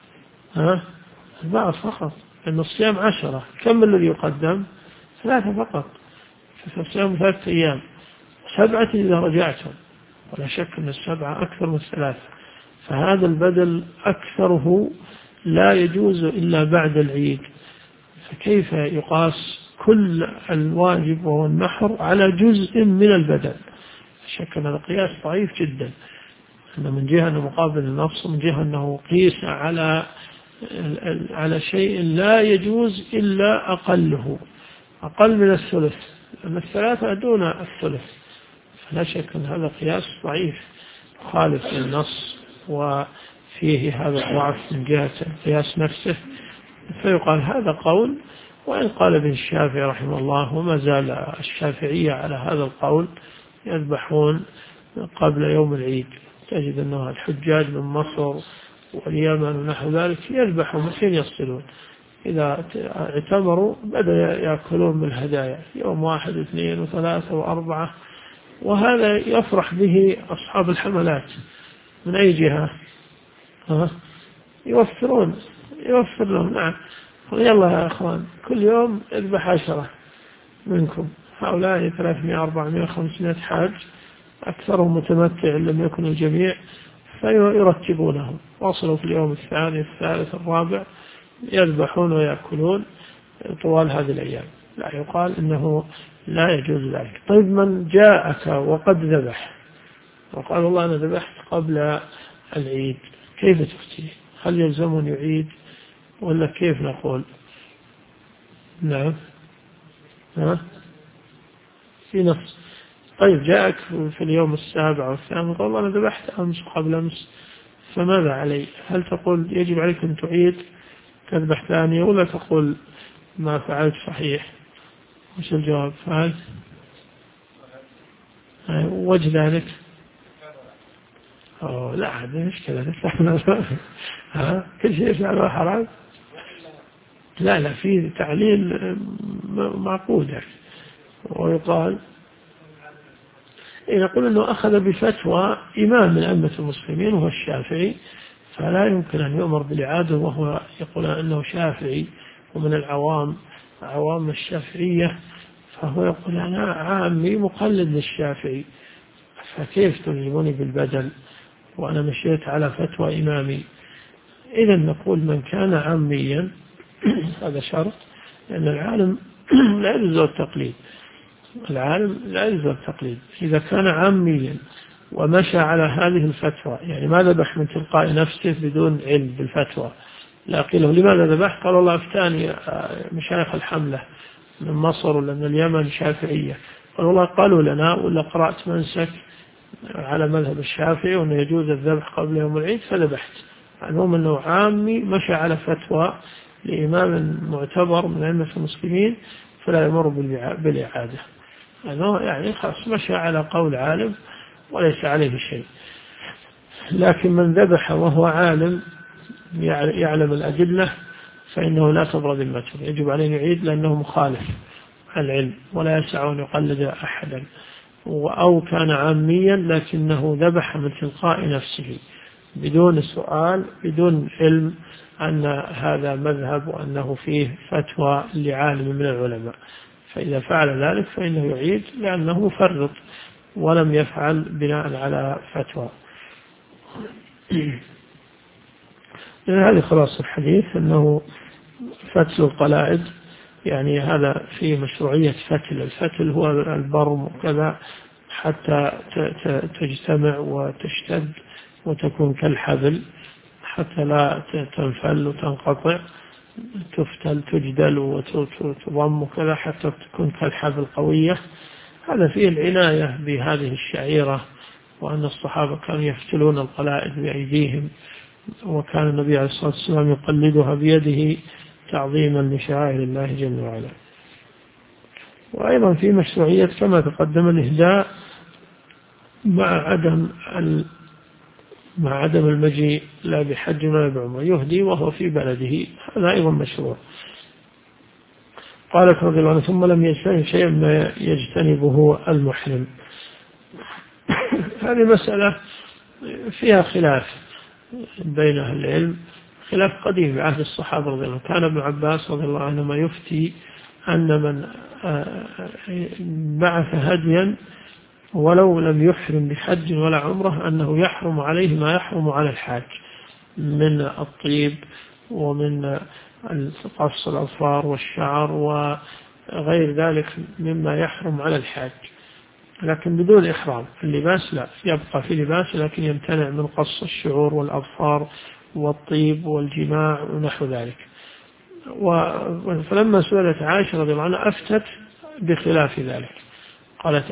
البعض فقط، لأن الصيام 10، كم الذي يقدم؟ 3 فقط، فالصيام 3 أيام، 7 إذا رجعتم، ولا شك أن 7 أكثر من 3، فهذا البدل أكثره لا يجوز إلا بعد العيد، فكيف يقاس كل الواجب وهو النحر على جزء من البدل؟ شك أن هذا قياس ضعيف جدا، أنه من جهة أنه مقابل النص، ومن جهة أنه قيس على شيء لا يجوز إلا أقله، أقل من الثلث، لأن 3 دون الثلث، فلا شك أن هذا قياس ضعيف خالف للنص وفيه هذا الضعف من جهة القياس نفسه. فيقال هذا قول، وإن قال ابن الشافعي رحمه الله، وما زال الشافعية على هذا القول، يذبحون قبل يوم العيد، تجد أنه الحجاج من مصر واليمن ونحو ذلك يذبحون حين يصلون، إذا اعتمروا بدأ يأكلون من الهدايا يوم 1 و2 و3 و4، وهذا يفرح به أصحاب الحملات. من أي جهة؟ يوفر لهم. نعم، يلا يا أخوان كل يوم اذبح 10 منكم، هؤلاء 300 400 500 حاج، أكثرهم متمتع لم يكن الجميع، فيرتبونهم، وصلوا في اليوم الثاني الثالث الرابع يذبحون ويأكلون طوال هذه الأيام. لا يقال إنه لا يجوز ذلك. طيب من جاءك وقد ذبح وقال والله أنا ذبحت قبل العيد، كيف تفتيه؟ هل يلزم أن يعيد ولا كيف نقول؟ نعم، في نص. طيب جاءك في اليوم 7 والثامن قال والله أنا ذبحت أمس قبل أمس، فماذا علي؟ هل تقول يجب عليك أن تعيد تذبح ثانية، ولا تقول ما فعلت صحيح؟ وش الجواب؟ فعلت وجه ذلك؟ لا هذا مشكلة. كل شيء يفعله حرام؟ لا في تعليل معقود. ويقال نقول أنه أخذ بفتوى إمام من أئمة المسلمين وهو الشافعي، فلا يمكن أن يؤمر بالإعادة وهو يقول أنه شافعي ومن عوام الشافعية، فهو يقول أنا عامي مقلد للشافعي، فكيف تلزموني بالبدل وأنا مشيت على فتوى إمامي؟ إذا نقول من كان عاميا هذا شرط، لأن العالم لا يجوز التقليد، العالم لا يجوز التقليد. إذا كان عاميا ومشى على هذه الفتوى، يعني ما ذبح من تلقاء نفسه بدون علم بالفتوى، لا قيل له لماذا ذبحت؟ قال والله أفتاني مشايخ الحملة من مصر ولا من اليمن شافعية، قال والله قالوا لنا ولا قرأت منسك على مذهب الشافعي وأنه يجوز الذبح قبل يوم العيد فذبحت. المهم أنه عامي مشى على فتوى لإمام معتبر من أئمة المسلمين فلا يمر بالإعادة، يعني خاص مشى على قول عالم وليس عليه شيء. لكن من ذبح وهو عالم يعلم الأدلة فإنه لا تبرى ذمته، يجب عليه يعيد لأنه مخالف العلم ولا يسع أن يقلد أحدا. أو كان عاميا لكنه ذبح من تلقاء نفسه بدون سؤال بدون علم أن هذا مذهب وأنه فيه فتوى لعالم من العلماء، فإذا فعل ذلك فإنه يعيد لأنه مفرط ولم يفعل بناء على فتوى. هذه خلاص الحديث، أنه فتل القلائد يعني هذا فيه مشروعية فتل. الفتل هو البرم وكذا حتى تجتمع وتشتد وتكون كالحبل حتى لا تنفل وتنقطع، تفتل تجدل وتضم وكذا حتى تكون كالحبل قوية. هذا فيه العناية بهذه الشعيرة، وأن الصحابة كانوا يفتلون القلائد بأيديهم، وكان النبي عليه الصلاة والسلام يقلدها بيده تعظيما لشعائر الله جل وعلا. وأيضا في مشروعية كما تقدم الإهداء مع عدم المجيء لا بحج ولا بعمرة، يهدي وهو في بلده، هذا أيضا مشروع. قالت رضي الله عنها ثم لم يجتنب شيئا ما يجتنبه المحرم. هذه مسألة فيها خلاف بين أهل العلم، خلاف قديم بعهد الصحابة رضي الله عنهم. كان ابن عباس رضي الله عنهما يفتي أن من بعث هديا ولو لم يحرم بحج ولا عمرة أنه يحرم عليه ما يحرم على الحاج من الطيب ومن قص الأظفار والشعر وغير ذلك مما يحرم على الحاج، لكن بدون إحرام. اللباس لا، يبقى في لباس لكن يمتنع من قص الشعور والأظفار والطيب والجماع ونحو ذلك. فلما سئلت عائشة رضي الله عنها أفتت بخلاف ذلك، قالت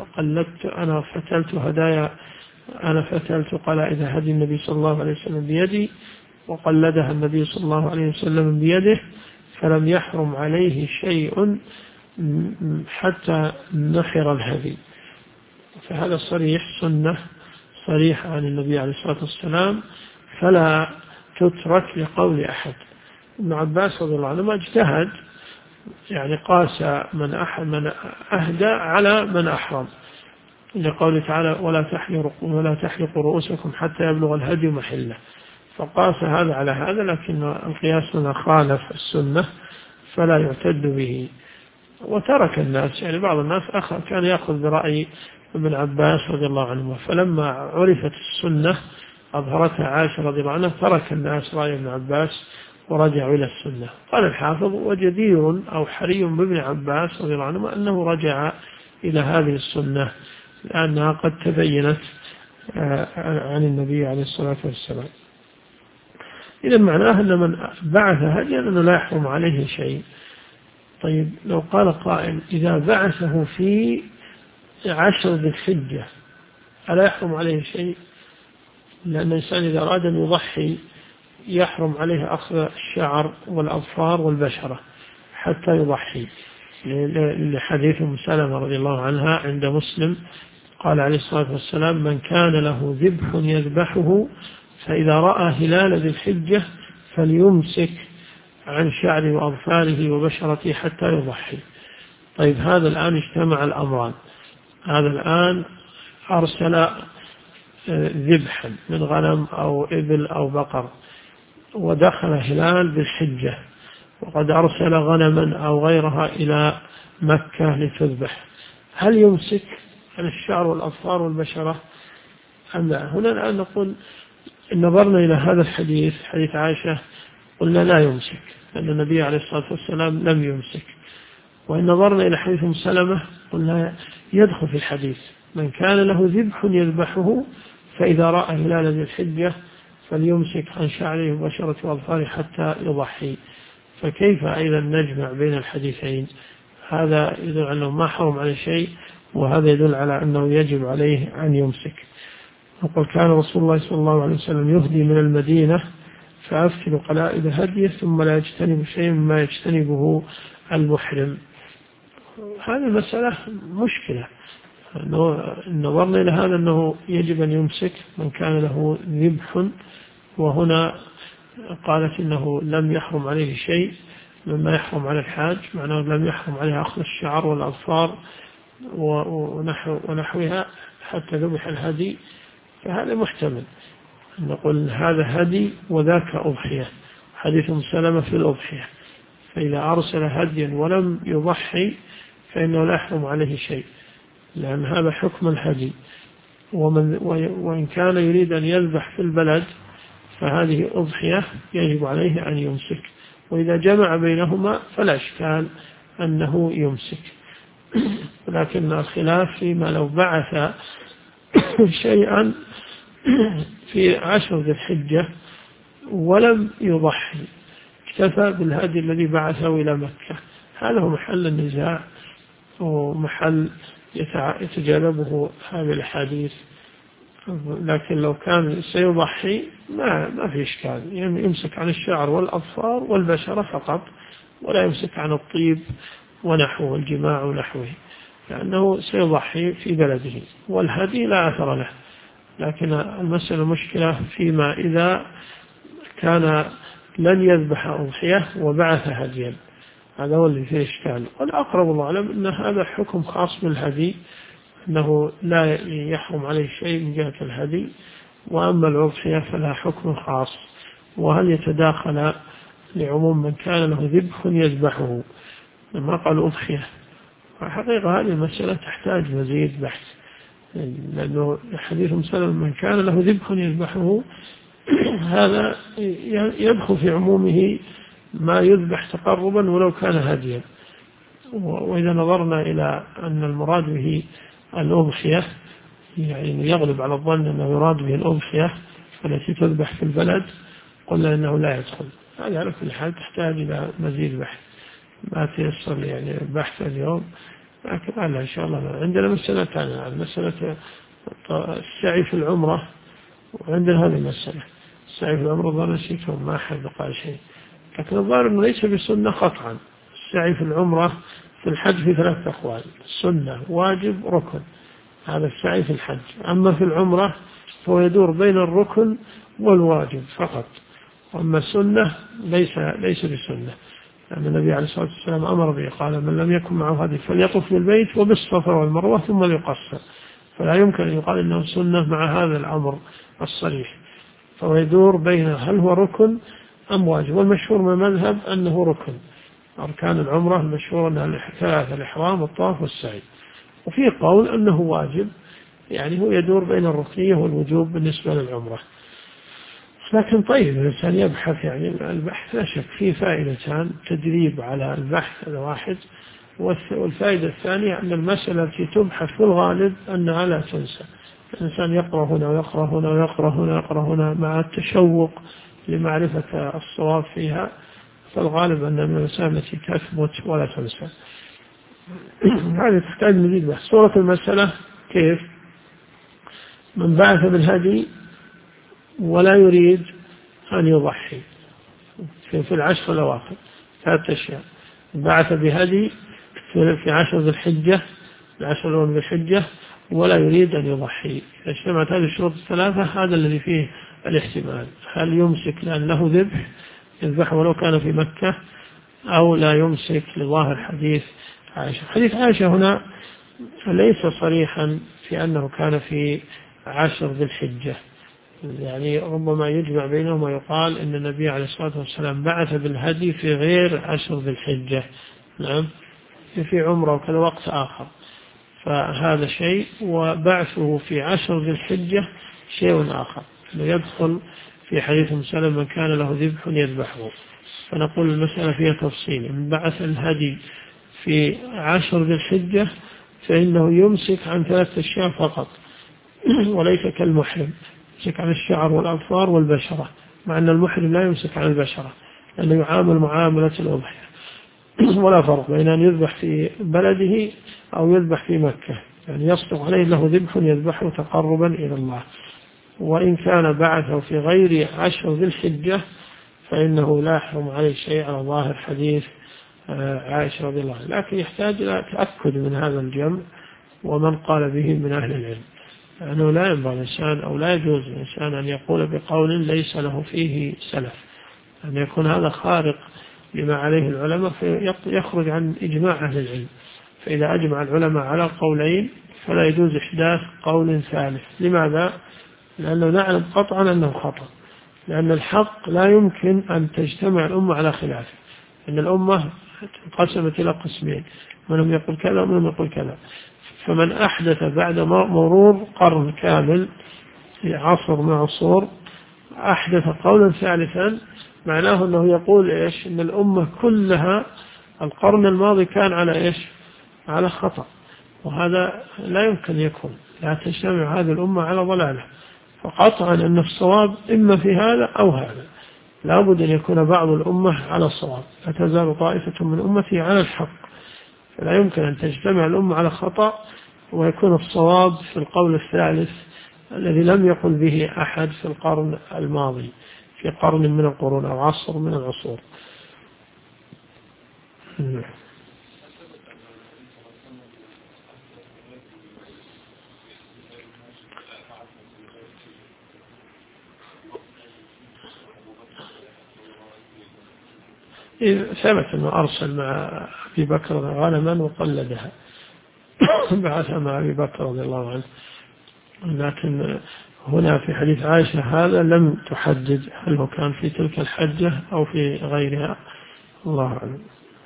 أنا فتلت قلائد هدي النبي صلى الله عليه وسلم بيدي وقلدها النبي صلى الله عليه وسلم بيده فلم يحرم عليه شيء حتى نحر الهدي. فهذا صريح سنة صريح عن النبي عليه الصلاة والسلام، فلا تترك لقول أحد. ابن عباس رضي الله عنه ما اجتهد، يعني قاس من أهدى على من أحرم، لقوله تعالى ولا تحلقوا رؤوسكم حتى يبلغ الهدي محله، فقاس هذا على هذا، لكن القياس هنا خالف السنة فلا يعتد به. وترك الناس، يعني بعض الناس كان يأخذ برأي ابن عباس رضي الله عنه، فلما عرفت السنة أظهرتها عائشة رضي الله عنها ترك الناس رأي ابن عباس ورجعوا إلى السنة. قال الحافظ وجدير أو حري بابن عباس رضي الله عنه أنه رجع إلى هذه السنة لأنها قد تبينت عن النبي عليه الصلاة والسلام. إذا معناه أن من بعث هديا أنه لا يحرم عليه شيء. طيب لو قال قائل إذا بعثه في 10 ذي الحجة ألا يحرم عليه شيء؟ لأن الإنسان إذا أراد أن يضحي يحرم عليه أخذ الشعر والأظفار والبشرة حتى يضحي، لحديث أم سلمة رضي الله عنها عند مسلم قال عليه الصلاة والسلام من كان له ذبح يذبحه فإذا رأى هلال ذي الحجة فليمسك عن شعره وأظفاره وبشرته حتى يضحي. طيب هذا الآن اجتمع الأمران، هذا الآن أرسل ذبحا من غنم أو إبل أو بقر ودخل هلال بالحجة وقد أرسل غنما أو غيرها إلى مكة لتذبح، هل يمسك عن الشعر والأظفار والبشرة أم لا؟ هنا الآن نقول إن نظرنا إلى هذا الحديث، حديث عائشة، قلنا لا يمسك لأن النبي عليه الصلاة والسلام لم يمسك. وإن نظرنا إلى حديث أم سلمة قلنا يدخل في الحديث من كان له ذبح يذبحه فإذا رأى هلال ذي الحجة فليمسك عن شعره وبشرة وأظفاره حتى يضحي. فكيف أيضا نجمع بين الحديثين؟ هذا يدل على أنه ما حرم عليه شيء، وهذا يدل على أنه يجب عليه أن يمسك. وقال كان رسول الله صلى الله عليه وسلم يهدي من المدينة فأفتل قلائد هديه ثم لا يجتنب شيء مما يجتنبه المحرم. هذه المسألة مشكلة، نظرنا إلى هذا أنه يجب أن يمسك من كان له ذبح، وهنا قالت إنه لم يحرم عليه شيء مما يحرم على الحاج، معناه لم يحرم عليه أخذ الشعر والأظفار ونحوها حتى ذبح الهدي. فهذا محتمل نقول هذا هدي وذاك أضحية، حديث سلمة في الأضحية، فإذا أرسل هديا ولم يضحي فإنه لا يحرم عليه شيء لأن هذا حكم الهدي. وإن كان يريد أن يذبح في البلد فهذه أضحية يجب عليه أن يمسك، وإذا جمع بينهما فلا إشكال أنه يمسك. لكن الخلاف فيما لو بعث شيئا في 10 ذي الحجة ولم يضحي اكتفى بالهدي الذي بعثه إلى مكة، هذا هو محل النزاع ومحل يتجانبه هذه الحديث. لكن لو كان سيضحي ما في إشكال، يعني يمسك عن الشعر والأظفار والبشرة فقط، ولا يمسك عن الطيب ونحوه والجماع ونحوه، لأنه سيضحي في بلده والهدي لا أثر له. لكن المسألة مشكلة فيما إذا كان لن يذبح أضحية وبعث هديا، هذا هو اللي فيه إشكال. والأقرب الله أعلم أن هذا حكم خاص بالهدي، أنه لا يحرم عليه شيء من جهة الهدي، وأما الأضحية فلها حكم خاص. وهل يتداخل لعموم من كان له ذبح يذبحه لما قال أضحية؟ حقيقة هذه المسألة تحتاج مزيد بحث، لأنه حديث سلم من كان له ذبح يذبحه هذا يدخل في عمومه ما يذبح تقربا ولو كان هديا. وإذا نظرنا إلى أن المراد به الأضحية، يعني يغلب على الظن أنه يراد به الأضحية التي تذبح في البلد، قلنا أنه لا يدخل. هذا على كل حال تحتاج إلى مزيد بحث، ما تيسر يعني البحث اليوم، لكن على إن شاء الله. عندنا مسألة مسألة السعي في العمرة، وعندنا هذه المسألة السعي في العمرة ظن نسيتهم ما أحد قال شيء، لكن الظاهر أنه ليس بسنة قطعا. السعي في العمرة في الحج في 3 أقوال: سنة، واجب، ركن. هذا السعي في الحج. أما في العمرة فهو يدور بين الركن والواجب فقط، وأما السنة ليس بسنة، لأن النبي عليه الصلاة والسلام أمر به، قال من لم يكن معه هدي فليطف بالبيت وبالصفا والمروة ثم ليقصر. فلا يمكن أن يقال إنه سنة مع هذا الأمر الصريح، فهو يدور بين هل هو ركن أم واجب. والمشهور من المذهب أنه ركن. أركان العمرة المشهور أنها 3: الإحرام والطواف والسعي. وفي قول أنه واجب، يعني هو يدور بين الركنية والوجوب بالنسبة للعمرة. لكن طيب الإنسان يبحث، يعني البحث لا شك فيه فائدتان: تدريب على البحث هذا واحد، والفائدة الثانية أن المسألة التي تبحث في الغالب أنها لا تنسى. الإنسان يقرأ هنا ويقرأ هنا ويقرأ هنا ويقرأ هنا مع التشوق لمعرفة الصواب فيها، فالغالب أن المسائل التي تثبت ولا تنسى. هذه تحتاج مزيد بحث. صورة المسألة كيف؟ من بعث بالهدي ولا يريد أن يضحي في 10 الأواخر 3 أشياء: بعث بهدي في 10 ذي الحجة، 10 الأول ذي الحجة، ولا يريد أن يضحي. إذا اجتمعت هذه الشروط الثلاثة هذا الذي فيه الاحتمال: هل يمسك لأن له ذبح يذبح ولو كان في مكة، أو لا يمسك لظاهر حديث عائشة. حديث عائشة هنا ليس صريحا في أنه كان في 10 ذي الحجة، يعني ربما يجمع بينهما ويقال إن النبي عليه الصلاة والسلام بعث بالهدي في غير 10 ذي الحجة، نعم، في عمره وكذا وقت آخر، فهذا شيء، وبعثه في 10 ذي الحجة شيء آخر، يدخل في حديث مسلم من كان له ذبح يذبحه. فنقول المسألة فيها تفصيل، إن بعث الهدي في 10 ذي الحجة فإنه يمسك عن 3 أشياء فقط، وليس كالمحرم يمسك عن الشعر والأظفار والبشرة، مع أن المحرم لا يمسك عن البشرة لأنه يعامل معاملة الأضحية. ولا فرق بين أن يذبح في بلده أو يذبح في مكة، يعني يصدق عليه له ذبح يذبحه تقربا إلى الله. وإن كان بعثه في غير 10 ذي الحجة فإنه لا يحرم عليه شيء على ظاهر حديث عائشة رضي الله عنها، لكن يحتاج إلى تأكد من هذا الجمع ومن قال به من أهل العلم، لأنه لا ينبغي الإنسان أو لا يجوز الإنسان أن يقول بقول ليس له فيه سلف، أن يكون هذا خارق لما عليه العلماء فيخرج عن إجماع أهل العلم. فإذا أجمع العلماء على القولين فلا يجوز إحداث قول ثالث. لماذا؟ لأنه نعلم قطعا أنه خطأ، لأن الحق لا يمكن أن تجتمع الأمة على خلافه، أن الأمة انقسمت إلى قسمين، منهم يقول كذا ومنهم يقول كذا. فمن أحدث بعد مرور قرن كامل في عصر من عصور أحدث قولا ثالثا، معناه أنه يقول إيش؟ أن الأمة كلها القرن الماضي كان على إيش؟ على خطأ، وهذا لا يمكن يكون، لا تجتمع هذه الأمة على ضلالة. فقطعا أن الصواب إما في هذا أو هذا، لا بد أن يكون بعض الأمة على الصواب، لا تزال طائفة من أمتي على الحق، فلا يمكن أن تجتمع الأمة على خطأ ويكون الصواب في القول الثالث الذي لم يقل به أحد في القرن الماضي، في قرن من القرون أو عصر من العصور. ثبت أنه أرسل مع أبي بكر غنما وقلدها، بعث مع أبي بكر رضي الله عنه، لكن هنا في حديث عائشة هذا لم تحدد هل هو كان في تلك الحجة أو في غيرها، الله أعلم.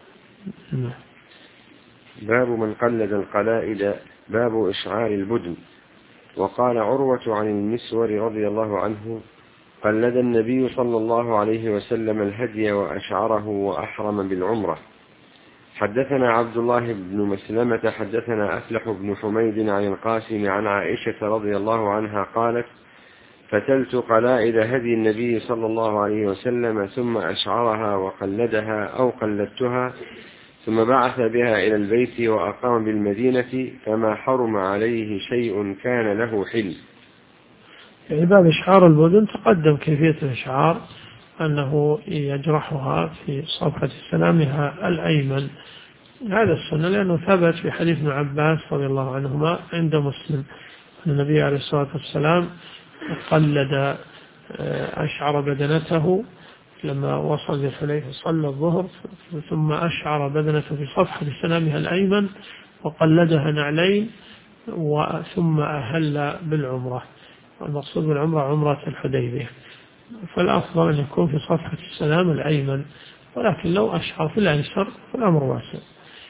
باب من قلد القلائد، باب إشعار البدن. وقال عروة عن المسور رضي الله عنه: قلد النبي صلى الله عليه وسلم الهدي وأشعره وأحرم بالعمرة. حدثنا عبد الله بن مسلمة حدثنا أفلح بن حميد عن القاسم عن عائشة رضي الله عنها قالت: فتلت قلائد هدي النبي صلى الله عليه وسلم ثم أشعرها وقلدها أو قلدتها، ثم بعث بها إلى البيت وأقام بالمدينة، فما حرم عليه شيء كان له حل. يعني باب إشعار البدن تقدم كيفية الإشعار، أنه يجرحها في صفحة سنامها الأيمن، هذا السنة، لأنه ثبت في حديث ابن عباس رضي الله عنهما عند مسلم أن النبي عليه الصلاة والسلام قلد أشعر بدنته لما وصل للحليفة صلى الظهر، ثم أشعر بدنته في صفحة سنامها الأيمن وقلدها نعلين، ثم أهل بالعمرة، والمقصود بالعمرة عمرة الحديبية. فالأفضل أن يكون في صفحة السلام الأيمن، ولكن لو أشعر في الأيسر فالأمر واسع.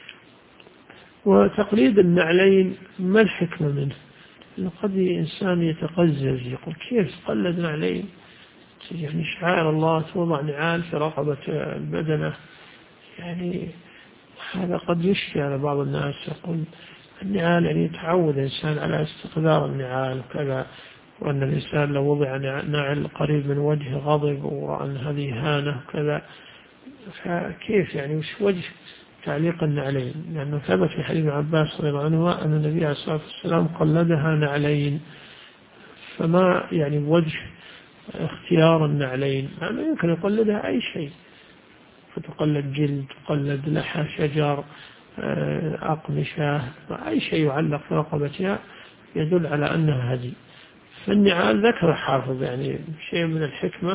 وتقليد النعلين ما الحكمة منه؟ قد إنسان يتقزز يقول كيف قلد نعلين؟ يعني شعائر الله توضع نعال في رقبة البدنة، يعني هذا قد يشكي على بعض الناس، يقول النعال يعني يتعود الإنسان على استقدار النعال وكذا، وأن الإنسان لو وضع نعل قريب من وجه غضب وأن هذه إهانة وكذا، فكيف يعني وش وجه تعليق النعلين؟ لأنه ثبت في حديث عباس رضي الله عنه أن النبي عليه الصلاة والسلام قلدها نعلين، فما يعني وجه اختيار النعلين؟ يعني يمكن يقلدها أي شيء، فتقلد جلد، تقلد لحى شجر، أقمشة، أي شيء يعلق في رقبتها يدل على أنها هدي. فالنعال ذكر حافظ يعني شيء من الحكمة،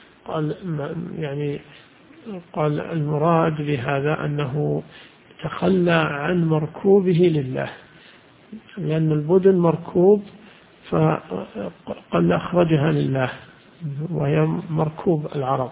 قال المراد بهذا أنه تخلى عن مركوبه لله، لأن البدن مركوب فقد أخرجها لله، وهي مركوب العرب.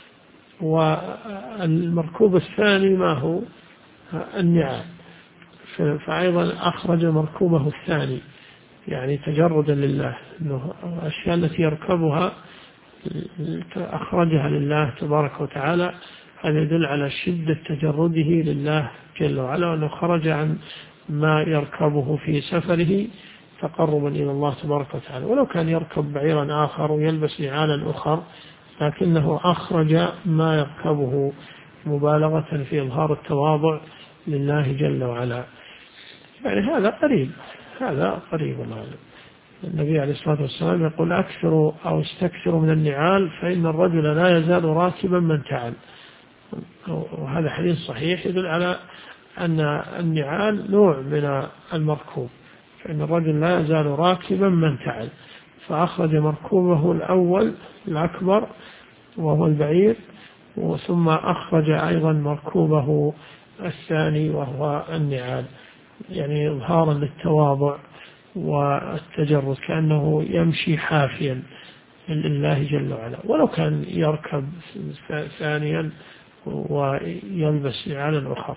والمركوب الثاني ما هو؟ النعال، فأيضا أخرج مركوبه الثاني، يعني تجردا لله، أنه الأشياء التي يركبها أخرجها لله تبارك وتعالى. هذا يدل على شدة تجرده لله جل وعلا، وأنه خرج عن ما يركبه في سفره تقربا إلى الله تبارك وتعالى. ولو كان يركب بعيرا آخر ويلبس نعالا أخر، لكنه أخرج ما يركبه مبالغة في إظهار التواضع لله جل وعلا. يعني هذا قريب الله. النبي عليه الصلاة والسلام يقول: أكثروا أو استكثروا من النعال فإن الرجل لا يزال راكبا من تعل. وهذا حديث صحيح يدل على أن النعال نوع من المركوب، فإن الرجل لا يزال راكبا من تعل. فأخرج مركوبه الأول الأكبر وهو البعير، ثم أخرج أيضا مركوبه الثاني وهو النعال، يعني إظهارا للتواضع والتجرد، كأنه يمشي حافيا لله جل وعلا. ولو كان يركب ثانيا ويلبس نعالا أخرى.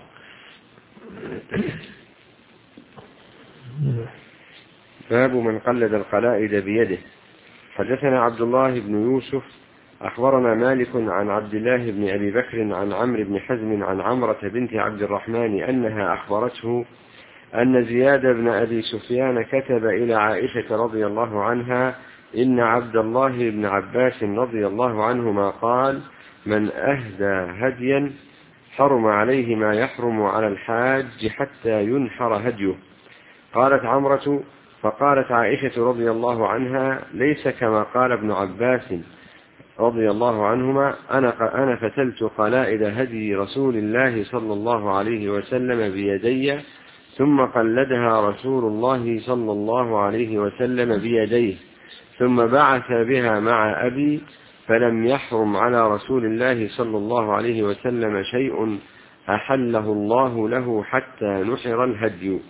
باب من قلد القلائد بيده. حدثنا عبد الله بن يوسف أخبرنا مالك عن عبد الله بن أبي بكر عن عمرو بن حزم عن عمرة بنت عبد الرحمن أنها أخبرته أن زياد بن أبي سفيان كتب إلى عائشة رضي الله عنها: إن عبد الله بن عباس رضي الله عنهما قال: من أهدى هديا حرم عليه ما يحرم على الحاج حتى ينحر هديه. قالت عمرة: فقالت عائشة رضي الله عنها: ليس كما قال ابن عباس رضي الله عنهما، أنا فتلت قلائد هدي رسول الله صلى الله عليه وسلم بيدي، ثم قلدها رسول الله صلى الله عليه وسلم بيديه، ثم بعث بها مع أبي، فلم يحرم على رسول الله صلى الله عليه وسلم شيء أحله الله له حتى نحر الهدي.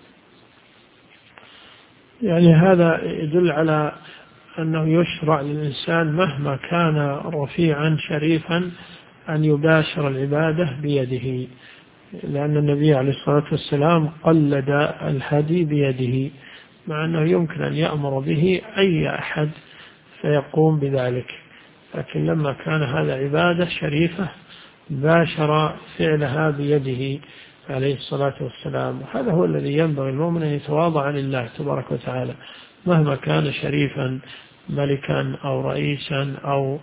يعني هذا يدل على أنه يشرع للإنسان مهما كان رفيعا شريفا أن يباشر العبادة بيده، لأن النبي عليه الصلاة والسلام قلد الهدي بيده، مع أنه يمكن أن يأمر به أي أحد فيقوم بذلك، لكن لما كان هذا عبادة شريفة باشر فعلها بيده عليه الصلاة والسلام. وهذا هو الذي ينبغي المؤمن أن يتواضع لله تبارك وتعالى مهما كان شريفا، ملكا أو رئيسا أو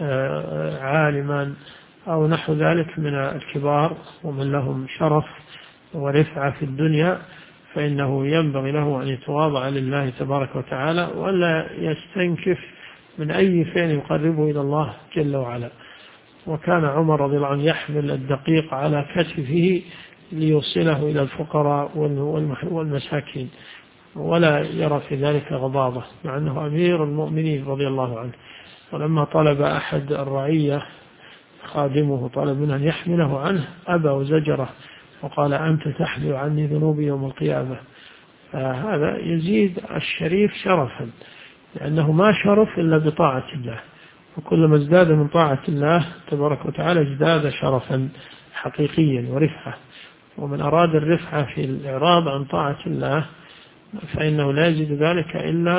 عالما أو نحو ذلك من الكبار ومن لهم شرف ورفعة في الدنيا، فإنه ينبغي له أن يتواضع لله تبارك وتعالى ولا يستنكف من أي فعل يقربه إلى الله جل وعلا. وكان عمر رضي الله عنه يحمل الدقيق على كتفه ليوصله إلى الفقراء والمساكين، ولا يرى في ذلك غضاضة، مع أنه أمير المؤمنين رضي الله عنه. ولما طلب أحد الرعية خادمه طلب منه أن يحمله عنه أبى وزجره وقال: أنت تحمل عني ذنوبي يوم القيامة. فهذا يزيد الشريف شرفا، لأنه ما شرف إلا بطاعة الله، وكلما ازداد من طاعة الله تبارك وتعالى ازداد شرفا حقيقيا ورفعة. ومن أراد الرفعة في الإعراض عن طاعة الله فإنه لا يزيد ذلك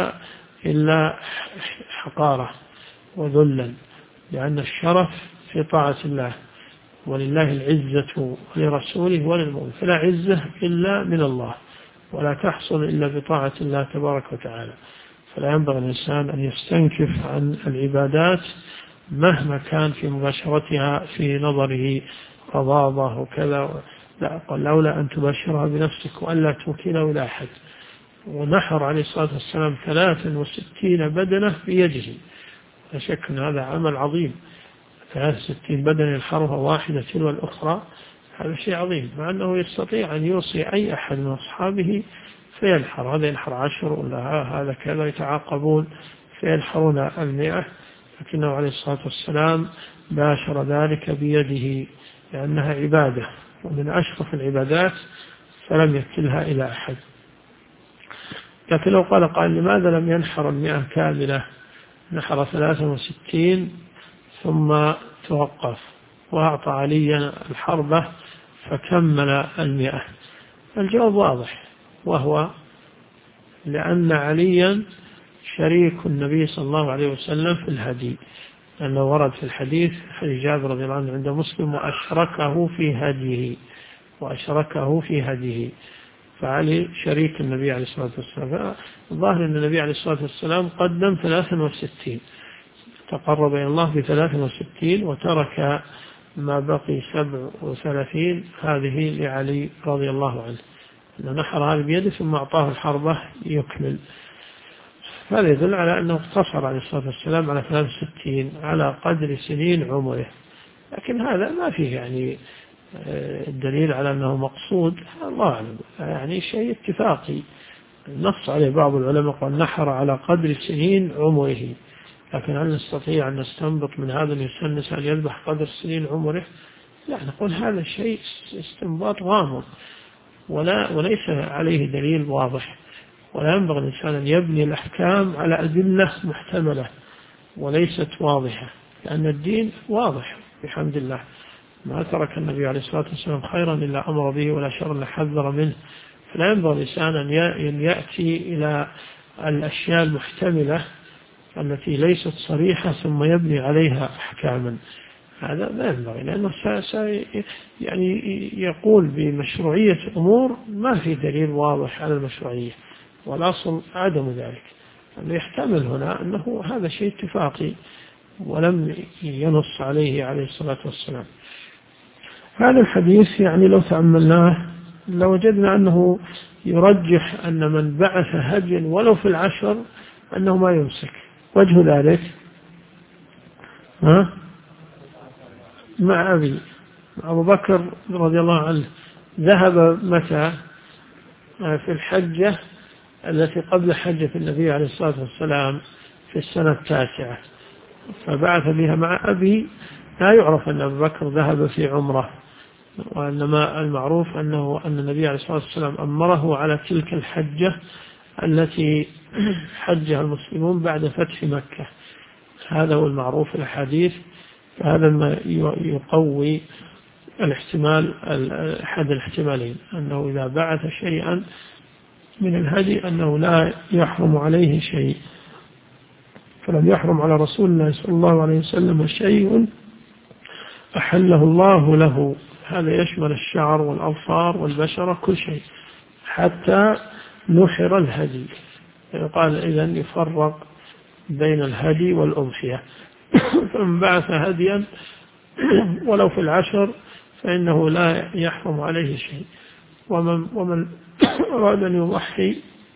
إلا حقارة وذلا، لأن الشرف في طاعة الله، ولله العزة ولرسوله وللمؤمنين، فلا عزة إلا من الله ولا تحصل إلا بطاعة الله تبارك وتعالى. فلا ينبغي الإنسان أن يستنكف عن العبادات مهما كان في مباشرتها في نظره رضاضة وكذا، لا، قال: لولا أن تباشرها بنفسك وألا توكله إلى أحد. ونحر عليه الصلاة والسلام 63 بدنة بيده، لا شك أن هذا عمل عظيم، 63 بدنة ينحرها واحدة تلو الأخرى، هذا شيء عظيم، مع أنه يستطيع أن يوصي أي أحد من أصحابه فينحر، هذا ينحر 10 ولا هذا كذا، يتعاقبون فينحرون 100، لكنه عليه الصلاة والسلام باشر ذلك بيده لأنها عبادة ومن أشرف العبادات فلم يكلها إلى أحد. لكن لو قال قائل لماذا لم ينحر 100 كاملة، نحر 63 ثم توقف وأعطى عليا الحربة فكمل 100؟ الجواب واضح، وهو لأن عليا شريك النبي صلى الله عليه وسلم في الهدي، لأنه ورد في الحديث حديث جابر رضي الله عنه عند مسلم وأشركه في هديه، فعلي شريك النبي عليه الصلاة والسلام. الظاهر أن النبي عليه الصلاة والسلام قدم 63، تقرب إلى الله ب 63 وترك ما بقي 37، هذه لعلي رضي الله عنه، أنه نحر هذه بيده ثم أعطاه الحربة يكمل. هذا يدل على أنه اقتصر عليه الصلاة والسلام على 63 على قدر سنين عمره، لكن هذا ما فيه يعني الدليل على أنه مقصود، الله أعلم، يعني شيء اتفاقي نص عليه بعض العلماء قال نحر على قدر سنين عمره، لكن هل نستطيع أن نستنبط من هذا أن يسنس أن يذبح قدر سنين عمره؟ لا، نقول هذا شيء استنباط غامض وليس عليه دليل واضح، ولا ينبغي الإنسان أن يبني الأحكام على أدلة محتملة وليست واضحة، لأن الدين واضح بحمد الله، ما ترك النبي عليه الصلاة والسلام خيرا إلا أمر به ولا شر إلا حذر منه، فلا ينبغي الإنسان أن يأتي إلى الأشياء المحتملة التي ليست صريحة ثم يبني عليها أحكاما، هذا لا ينبغي، لأنه يعني يقول بمشروعية أمور ما في دليل واضح على المشروعية، والأصل عدم ذلك، أنه يحتمل هنا أنه هذا شيء اتفاقي ولم ينص عليه عليه الصلاة والسلام. هذا الحديث يعني لو تأملناه لوجدنا أنه يرجح أن من بعث هديا ولو في العشر أنه ما يمسك. وجه ذلك مع أبو بكر رضي الله عنه ذهب متى؟ في الحجة التي قبل حجة النبي عليه الصلاة والسلام في السنة 9، فبعث بها مع أبي. لا يعرف أن أبو بكر ذهب في عمره، وإنما المعروف أن النبي عليه الصلاة والسلام أمره على تلك الحجة التي حجها المسلمون بعد فتح مكة، هذا هو المعروف في الحديث، فهذا ما يقوي الاحتمال، أحد الاحتمالين، أنه إذا بعث شيئا من الهدي أنه لا يحرم عليه شيء، فلم يحرم على رسول الله صلى الله عليه وسلم شيء أحله الله له، هذا يشمل الشعر والأظفار والبشرة كل شيء حتى نحر الهدي، قال إذن يفرق بين الهدي والأضحية، فمن بعث هديا ولو في العشر فإنه لا يحرم عليه شيء، ومن أراد أن يضحي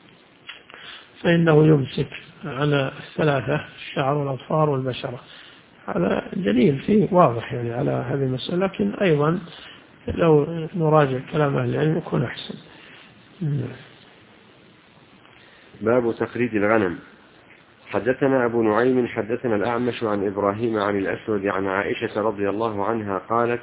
فإنه يمسك على 3: الشعر والأظفار والبشرة. هذا دليل فيه واضح يعني على هذه المسألة، لكن أيضا لو نراجع كلام أهل العلم يكون أحسن. باب تقريد الغنم. حدثنا أبو نعيم حدثنا الأعمش عن إبراهيم عن الأسود عن عائشة رضي الله عنها قالت: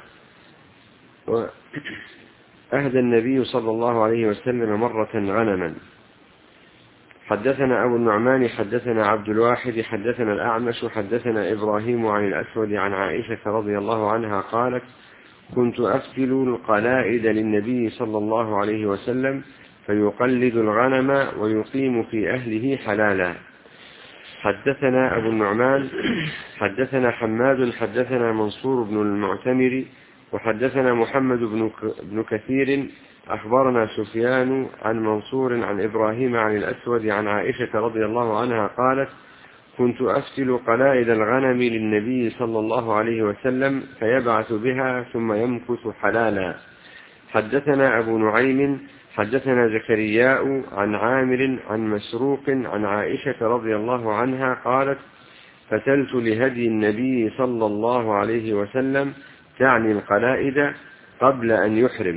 أهدى النبي صلى الله عليه وسلم مرة غنما. حدثنا أبو النعمان حدثنا عبد الواحد حدثنا الأعمش حدثنا إبراهيم عن الأسود عن عائشة رضي الله عنها قالت: كنت أفتل القلائد للنبي صلى الله عليه وسلم فيقلد الغنم ويقيم في أهله حلالا. حدثنا أبو النعمان حدثنا حماد حدثنا منصور بن المعتمر وحدثنا محمد بن كثير أخبرنا سفيان عن منصور عن إبراهيم عن الأسود عن عائشة رضي الله عنها قالت: كنت أفتل قلائد الغنم للنبي صلى الله عليه وسلم فيبعث بها ثم يمكث حلالا. حدثنا أبو نعيم حدثنا زكرياء عن عامر عن مسروق عن عائشة رضي الله عنها قالت: فتلت لهدي النبي صلى الله عليه وسلم، تعني القلائد، قبل أن يحرم.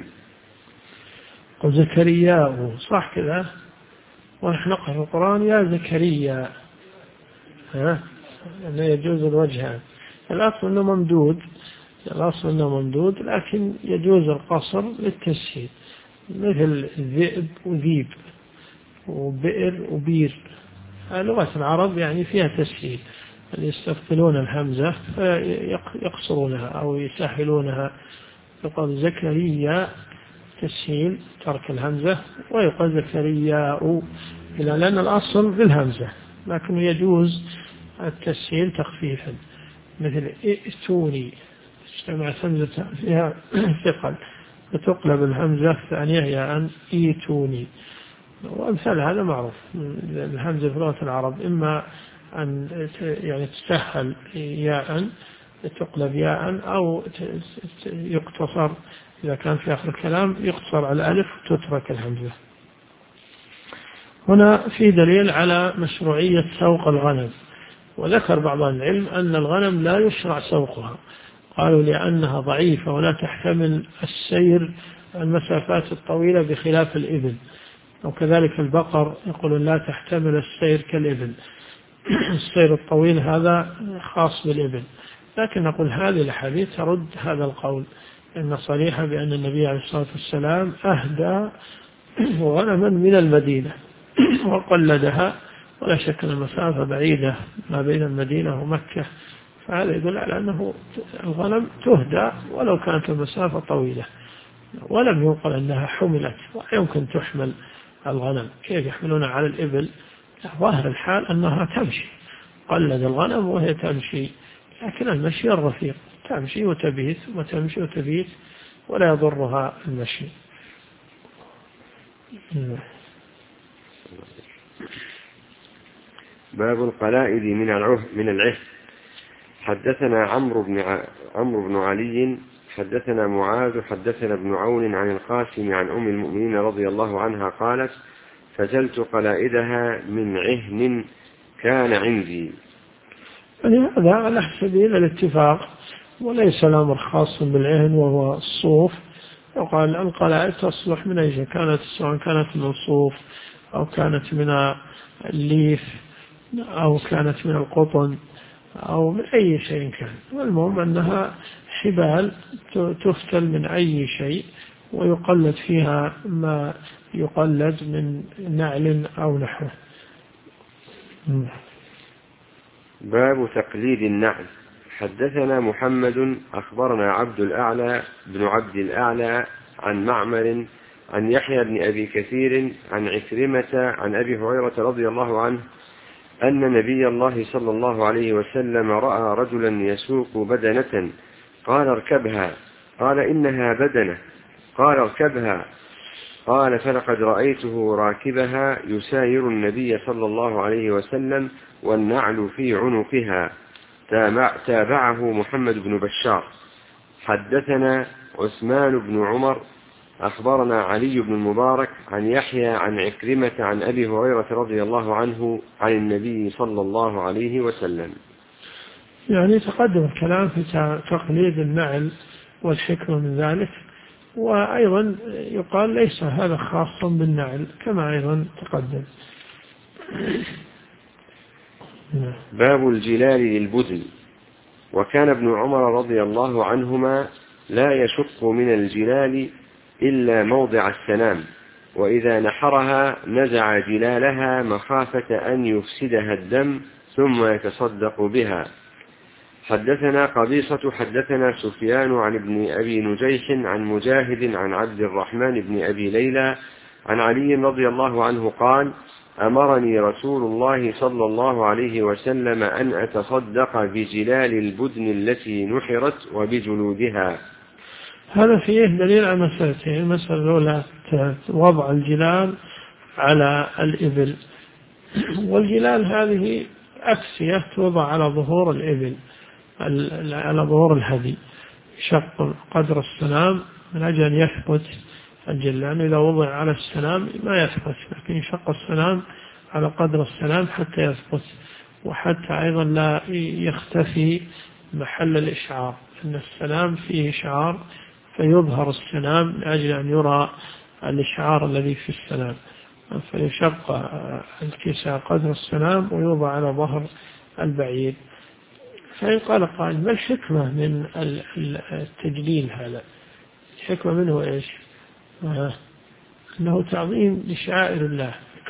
وزكرياء صح كذا، ونحن نقرأ في القرآن يا زكريا، أنه يجوز الوجهان. الأصل أنه ممدود، لكن يجوز القصر للتسهيل، مثل ذئب وذيب، وبئر وبير. لغة العرب يعني فيها تسهيل، يستثقلون الهمزة فيقصرونها أو يسهلونها. يقال زكريا تسهيل ترك الهمزة، ويقال زكرياء لأن الأصل بالهمزة، لكن يجوز التسهيل تخفيفا، مثل ائتوني اجتمعت همزة فيها ثقل فتقلب الهمزة الثانية ياء ايتوني. وأمثال هذا معروف. الهمزة في لغة العرب إما أن يعني تسهل ياء تقلب ياء، أو يقتصر إذا كان في آخر الكلام يقتصر على الألف وتترك الهمزة. هنا في دليل على مشروعية سوق الغنم، وذكر بعض العلم أن الغنم لا يشرع سوقها، قالوا لأنها ضعيفة ولا تحتمل السير المسافات الطويلة بخلاف الإبل، وكذلك البقر يقولون لا تحتمل السير كالإبل. السير الطويل هذا خاص بالإبل، لكن نقول هذه الحديث ترد هذا القول، إن صريحة بأن النبي عليه الصلاة والسلام أهدى غنما من المدينة وقلدها، ولا شك أن المسافة بعيدة ما بين المدينة ومكة، فهذا يدل على أنه الغنم تهدى ولو كانت المسافة طويلة. ولم ينقل أنها حملت، ويمكن تحمل الغنم، كيف يحملون على الإبل؟ ظاهر الحال أنها تمشي، قلد الغنم وهي تمشي، لكن المشي الرفيق، تمشي وتبيت وتمشي وتبيت ولا يضرها المشي. باب القلائد من العهد. حدثنا عمرو بن علي حدثنا معاذ حدثنا ابن عون عن القاسم عن أم المؤمنين رضي الله عنها قالت: فجلت قلائدها من عهن كان عندي. هذا على سبيل الاتفاق، وليس الأمر خاص بالعهن وهو الصوف. وقال القلائد تصلح من أي شيء كانت، سواء كانت من الصوف أو كانت من الليف أو كانت من القطن أو من أي شيء كان، والمهم أنها حبال تفتل من أي شيء ويقلد فيها ما يقلد من نعل أو نحوه. باب تقليد النعل. حدثنا محمد أخبرنا عبد الأعلى بن عبد الأعلى عن معمر عن يحيى بن أبي كثير عن عكرمة عن أبي هريرة رضي الله عنه أن نبي الله صلى الله عليه وسلم رأى رجلا يسوق بدنة، قال: اركبها. قال: إنها بدنة. قال: اركبها. قال: فلقد رأيته راكبها يساير النبي صلى الله عليه وسلم والنعل في عنقها. تابعه محمد بن بشار. حدثنا عثمان بن عمر أخبرنا علي بن المبارك عن يحيى عن عكرمة عن أبي هريرة رضي الله عنه عن النبي صلى الله عليه وسلم. يعني تقدم الكلام في تقليد النعل والحكمة من ذلك، وأيضا يقال ليس هذا خاصا بالنعل كما أيضا تقدم. باب الجلال للبدن. وكان ابن عمر رضي الله عنهما لا يشق من الجلال إلا موضع السنام، وإذا نحرها نزع جلالها مخافة أن يفسدها الدم ثم يتصدق بها. حدثنا قبيصة حدثنا سفيان عن ابن أبي نجيح عن مجاهد عن عبد الرحمن بن أبي ليلى عن علي رضي الله عنه قال: أمرني رسول الله صلى الله عليه وسلم أن أتصدق بجلال البدن التي نحرت وبجلودها. هذا فيه دليل على مسألتين: المسألة الأولى وضع الجلال على الإبل، والجلال هذه أكسية توضع على ظهور الإبل، على ظهور الهدي، شق قدر السنام من أجل أن يثبت الجلال. إذا وضع على السنام ما يثبت، لكن يشق السنام على قدر السنام حتى يثبت، وحتى أيضا لا يختفي محل الإشعار، أن السنام فيه إشعار فيظهر السنام من أجل أن يرى الإشعار الذي في السنام، فيشق الكساء قدر السنام ويوضع على ظهر البعير. فإن قال قائل: ما الحكمة من التجليل هذا؟ الحكمة منه إيش؟ أنه تعظيم لشعائر الله،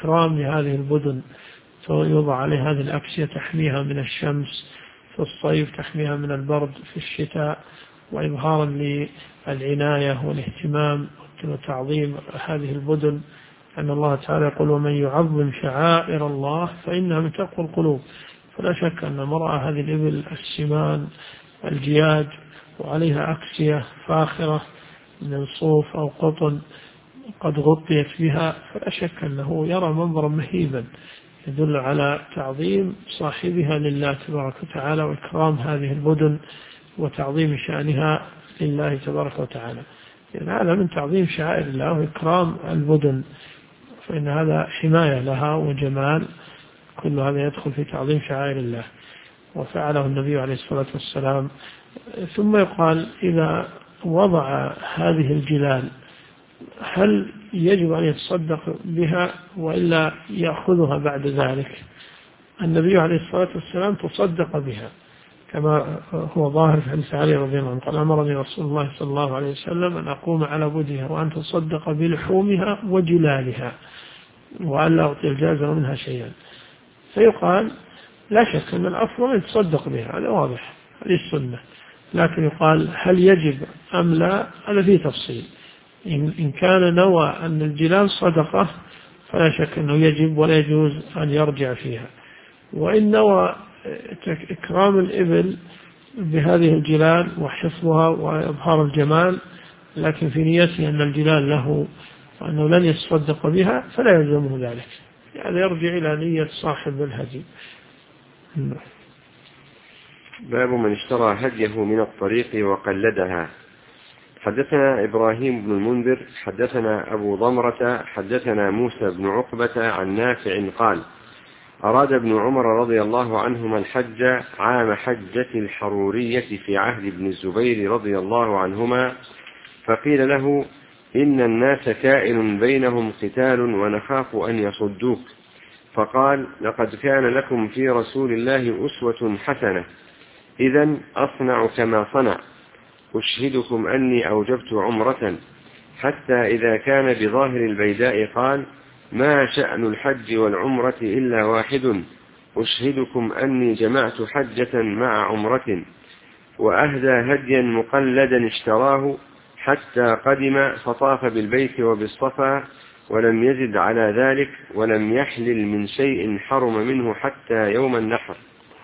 إكرام لهذه البدن، يوضع عليها هذه الأكسية تحميها من الشمس في الصيف، تحميها من البرد في الشتاء، وإظهارا للعناية والاهتمام وتعظيم هذه البدن، أن الله تعالى يقول: ومن يعظم شعائر الله فإنها من تقوى القلوب. فلا شك أن مرأى هذه الإبل السمان الجياد وعليها أكسية فاخرة من صوف أو قطن قد غطيت بها، فلا شك أنه يرى منظرا مهيبا يدل على تعظيم صاحبها لله تبارك وتعالى، وإكرام هذه البدن وتعظيم شأنها لله تبارك وتعالى. يعني هذا من تعظيم شعائر الله وإكرام البدن، فإن هذا حماية لها وجمال، كل هذا يدخل في تعظيم شعائر الله، وفعله النبي عليه الصلاة والسلام. ثم يقال: إذا وضع هذه الجلال هل يجب أن يتصدق بها وإلا يأخذها بعد ذلك؟ النبي عليه الصلاة والسلام تصدق بها كما هو ظاهر في حديث علي رضي الله عنه قال: أمرني رسول الله صلى الله عليه وسلم أن أقوم على بدنها وأن تصدق بلحومها وجلالها وأن لا أعطي الجازة منها شيئا. فيقال: لا شك أن الأفضل أن يتصدق بها، هذا واضح، هذه السنة. لكن يقال: هل يجب أم لا؟ هذا فيه تفصيل. إن كان نوى أن الجلال صدقة فلا شك أنه يجب ولا يجوز أن يرجع فيها، وإن نوى إكرام الإبل بهذه الجلال وحفظها وإظهار الجمال لكن في نيته أن الجلال له وأنه لن يتصدق بها فلا يلزمه ذلك، يعني يرجع إلى نية صاحب الهدي. باب من اشترى هديه من الطريق وقلدها. حدثنا إبراهيم بن المنذر حدثنا أبو ضمرة حدثنا موسى بن عقبة عن نافع قال: أراد ابن عمر رضي الله عنهما الحج عام حجة الحرورية في عهد ابن الزبير رضي الله عنهما، فقيل له: إن الناس كائن بينهم قتال ونخاف أن يصدوك. فقال: لقد كان لكم في رسول الله أسوة حسنة، إذن أصنع كما صنع. أشهدكم أني أوجبت عمرة. حتى إذا كان بظاهر البيداء قال: ما شأن الحج والعمرة إلا واحد. أشهدكم أني جمعت حجة مع عمرة. وأهدى هديا مقلدا اشتراه حتى قدم فطاف بالبيت وبالصفا، ولم يزد على ذلك، ولم يحلل من شيء حرم منه حتى يوم النحر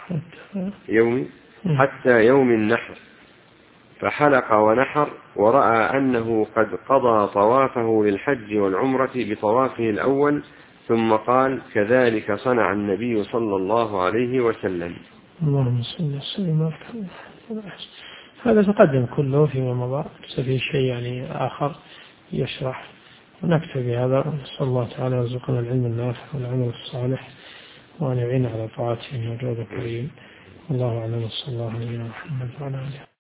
حتى يوم النحر. فحلق ونحر، ورأى أنه قد قضى طوافه للحج والعمرة بطوافه الأول، ثم قال: كذلك صنع النبي صلى الله عليه وسلم. اللهم صل وسلم. هذا تقدم كله فيما مضى، في شيء يعني آخر يشرح، ونكتفي هذا. نسأل الله تعالى يرزقنا العلم النافع والعمل الصالح، وأن يعين على طاعته وجود كريم. الله أعلم. صلى الله عليه وسلم.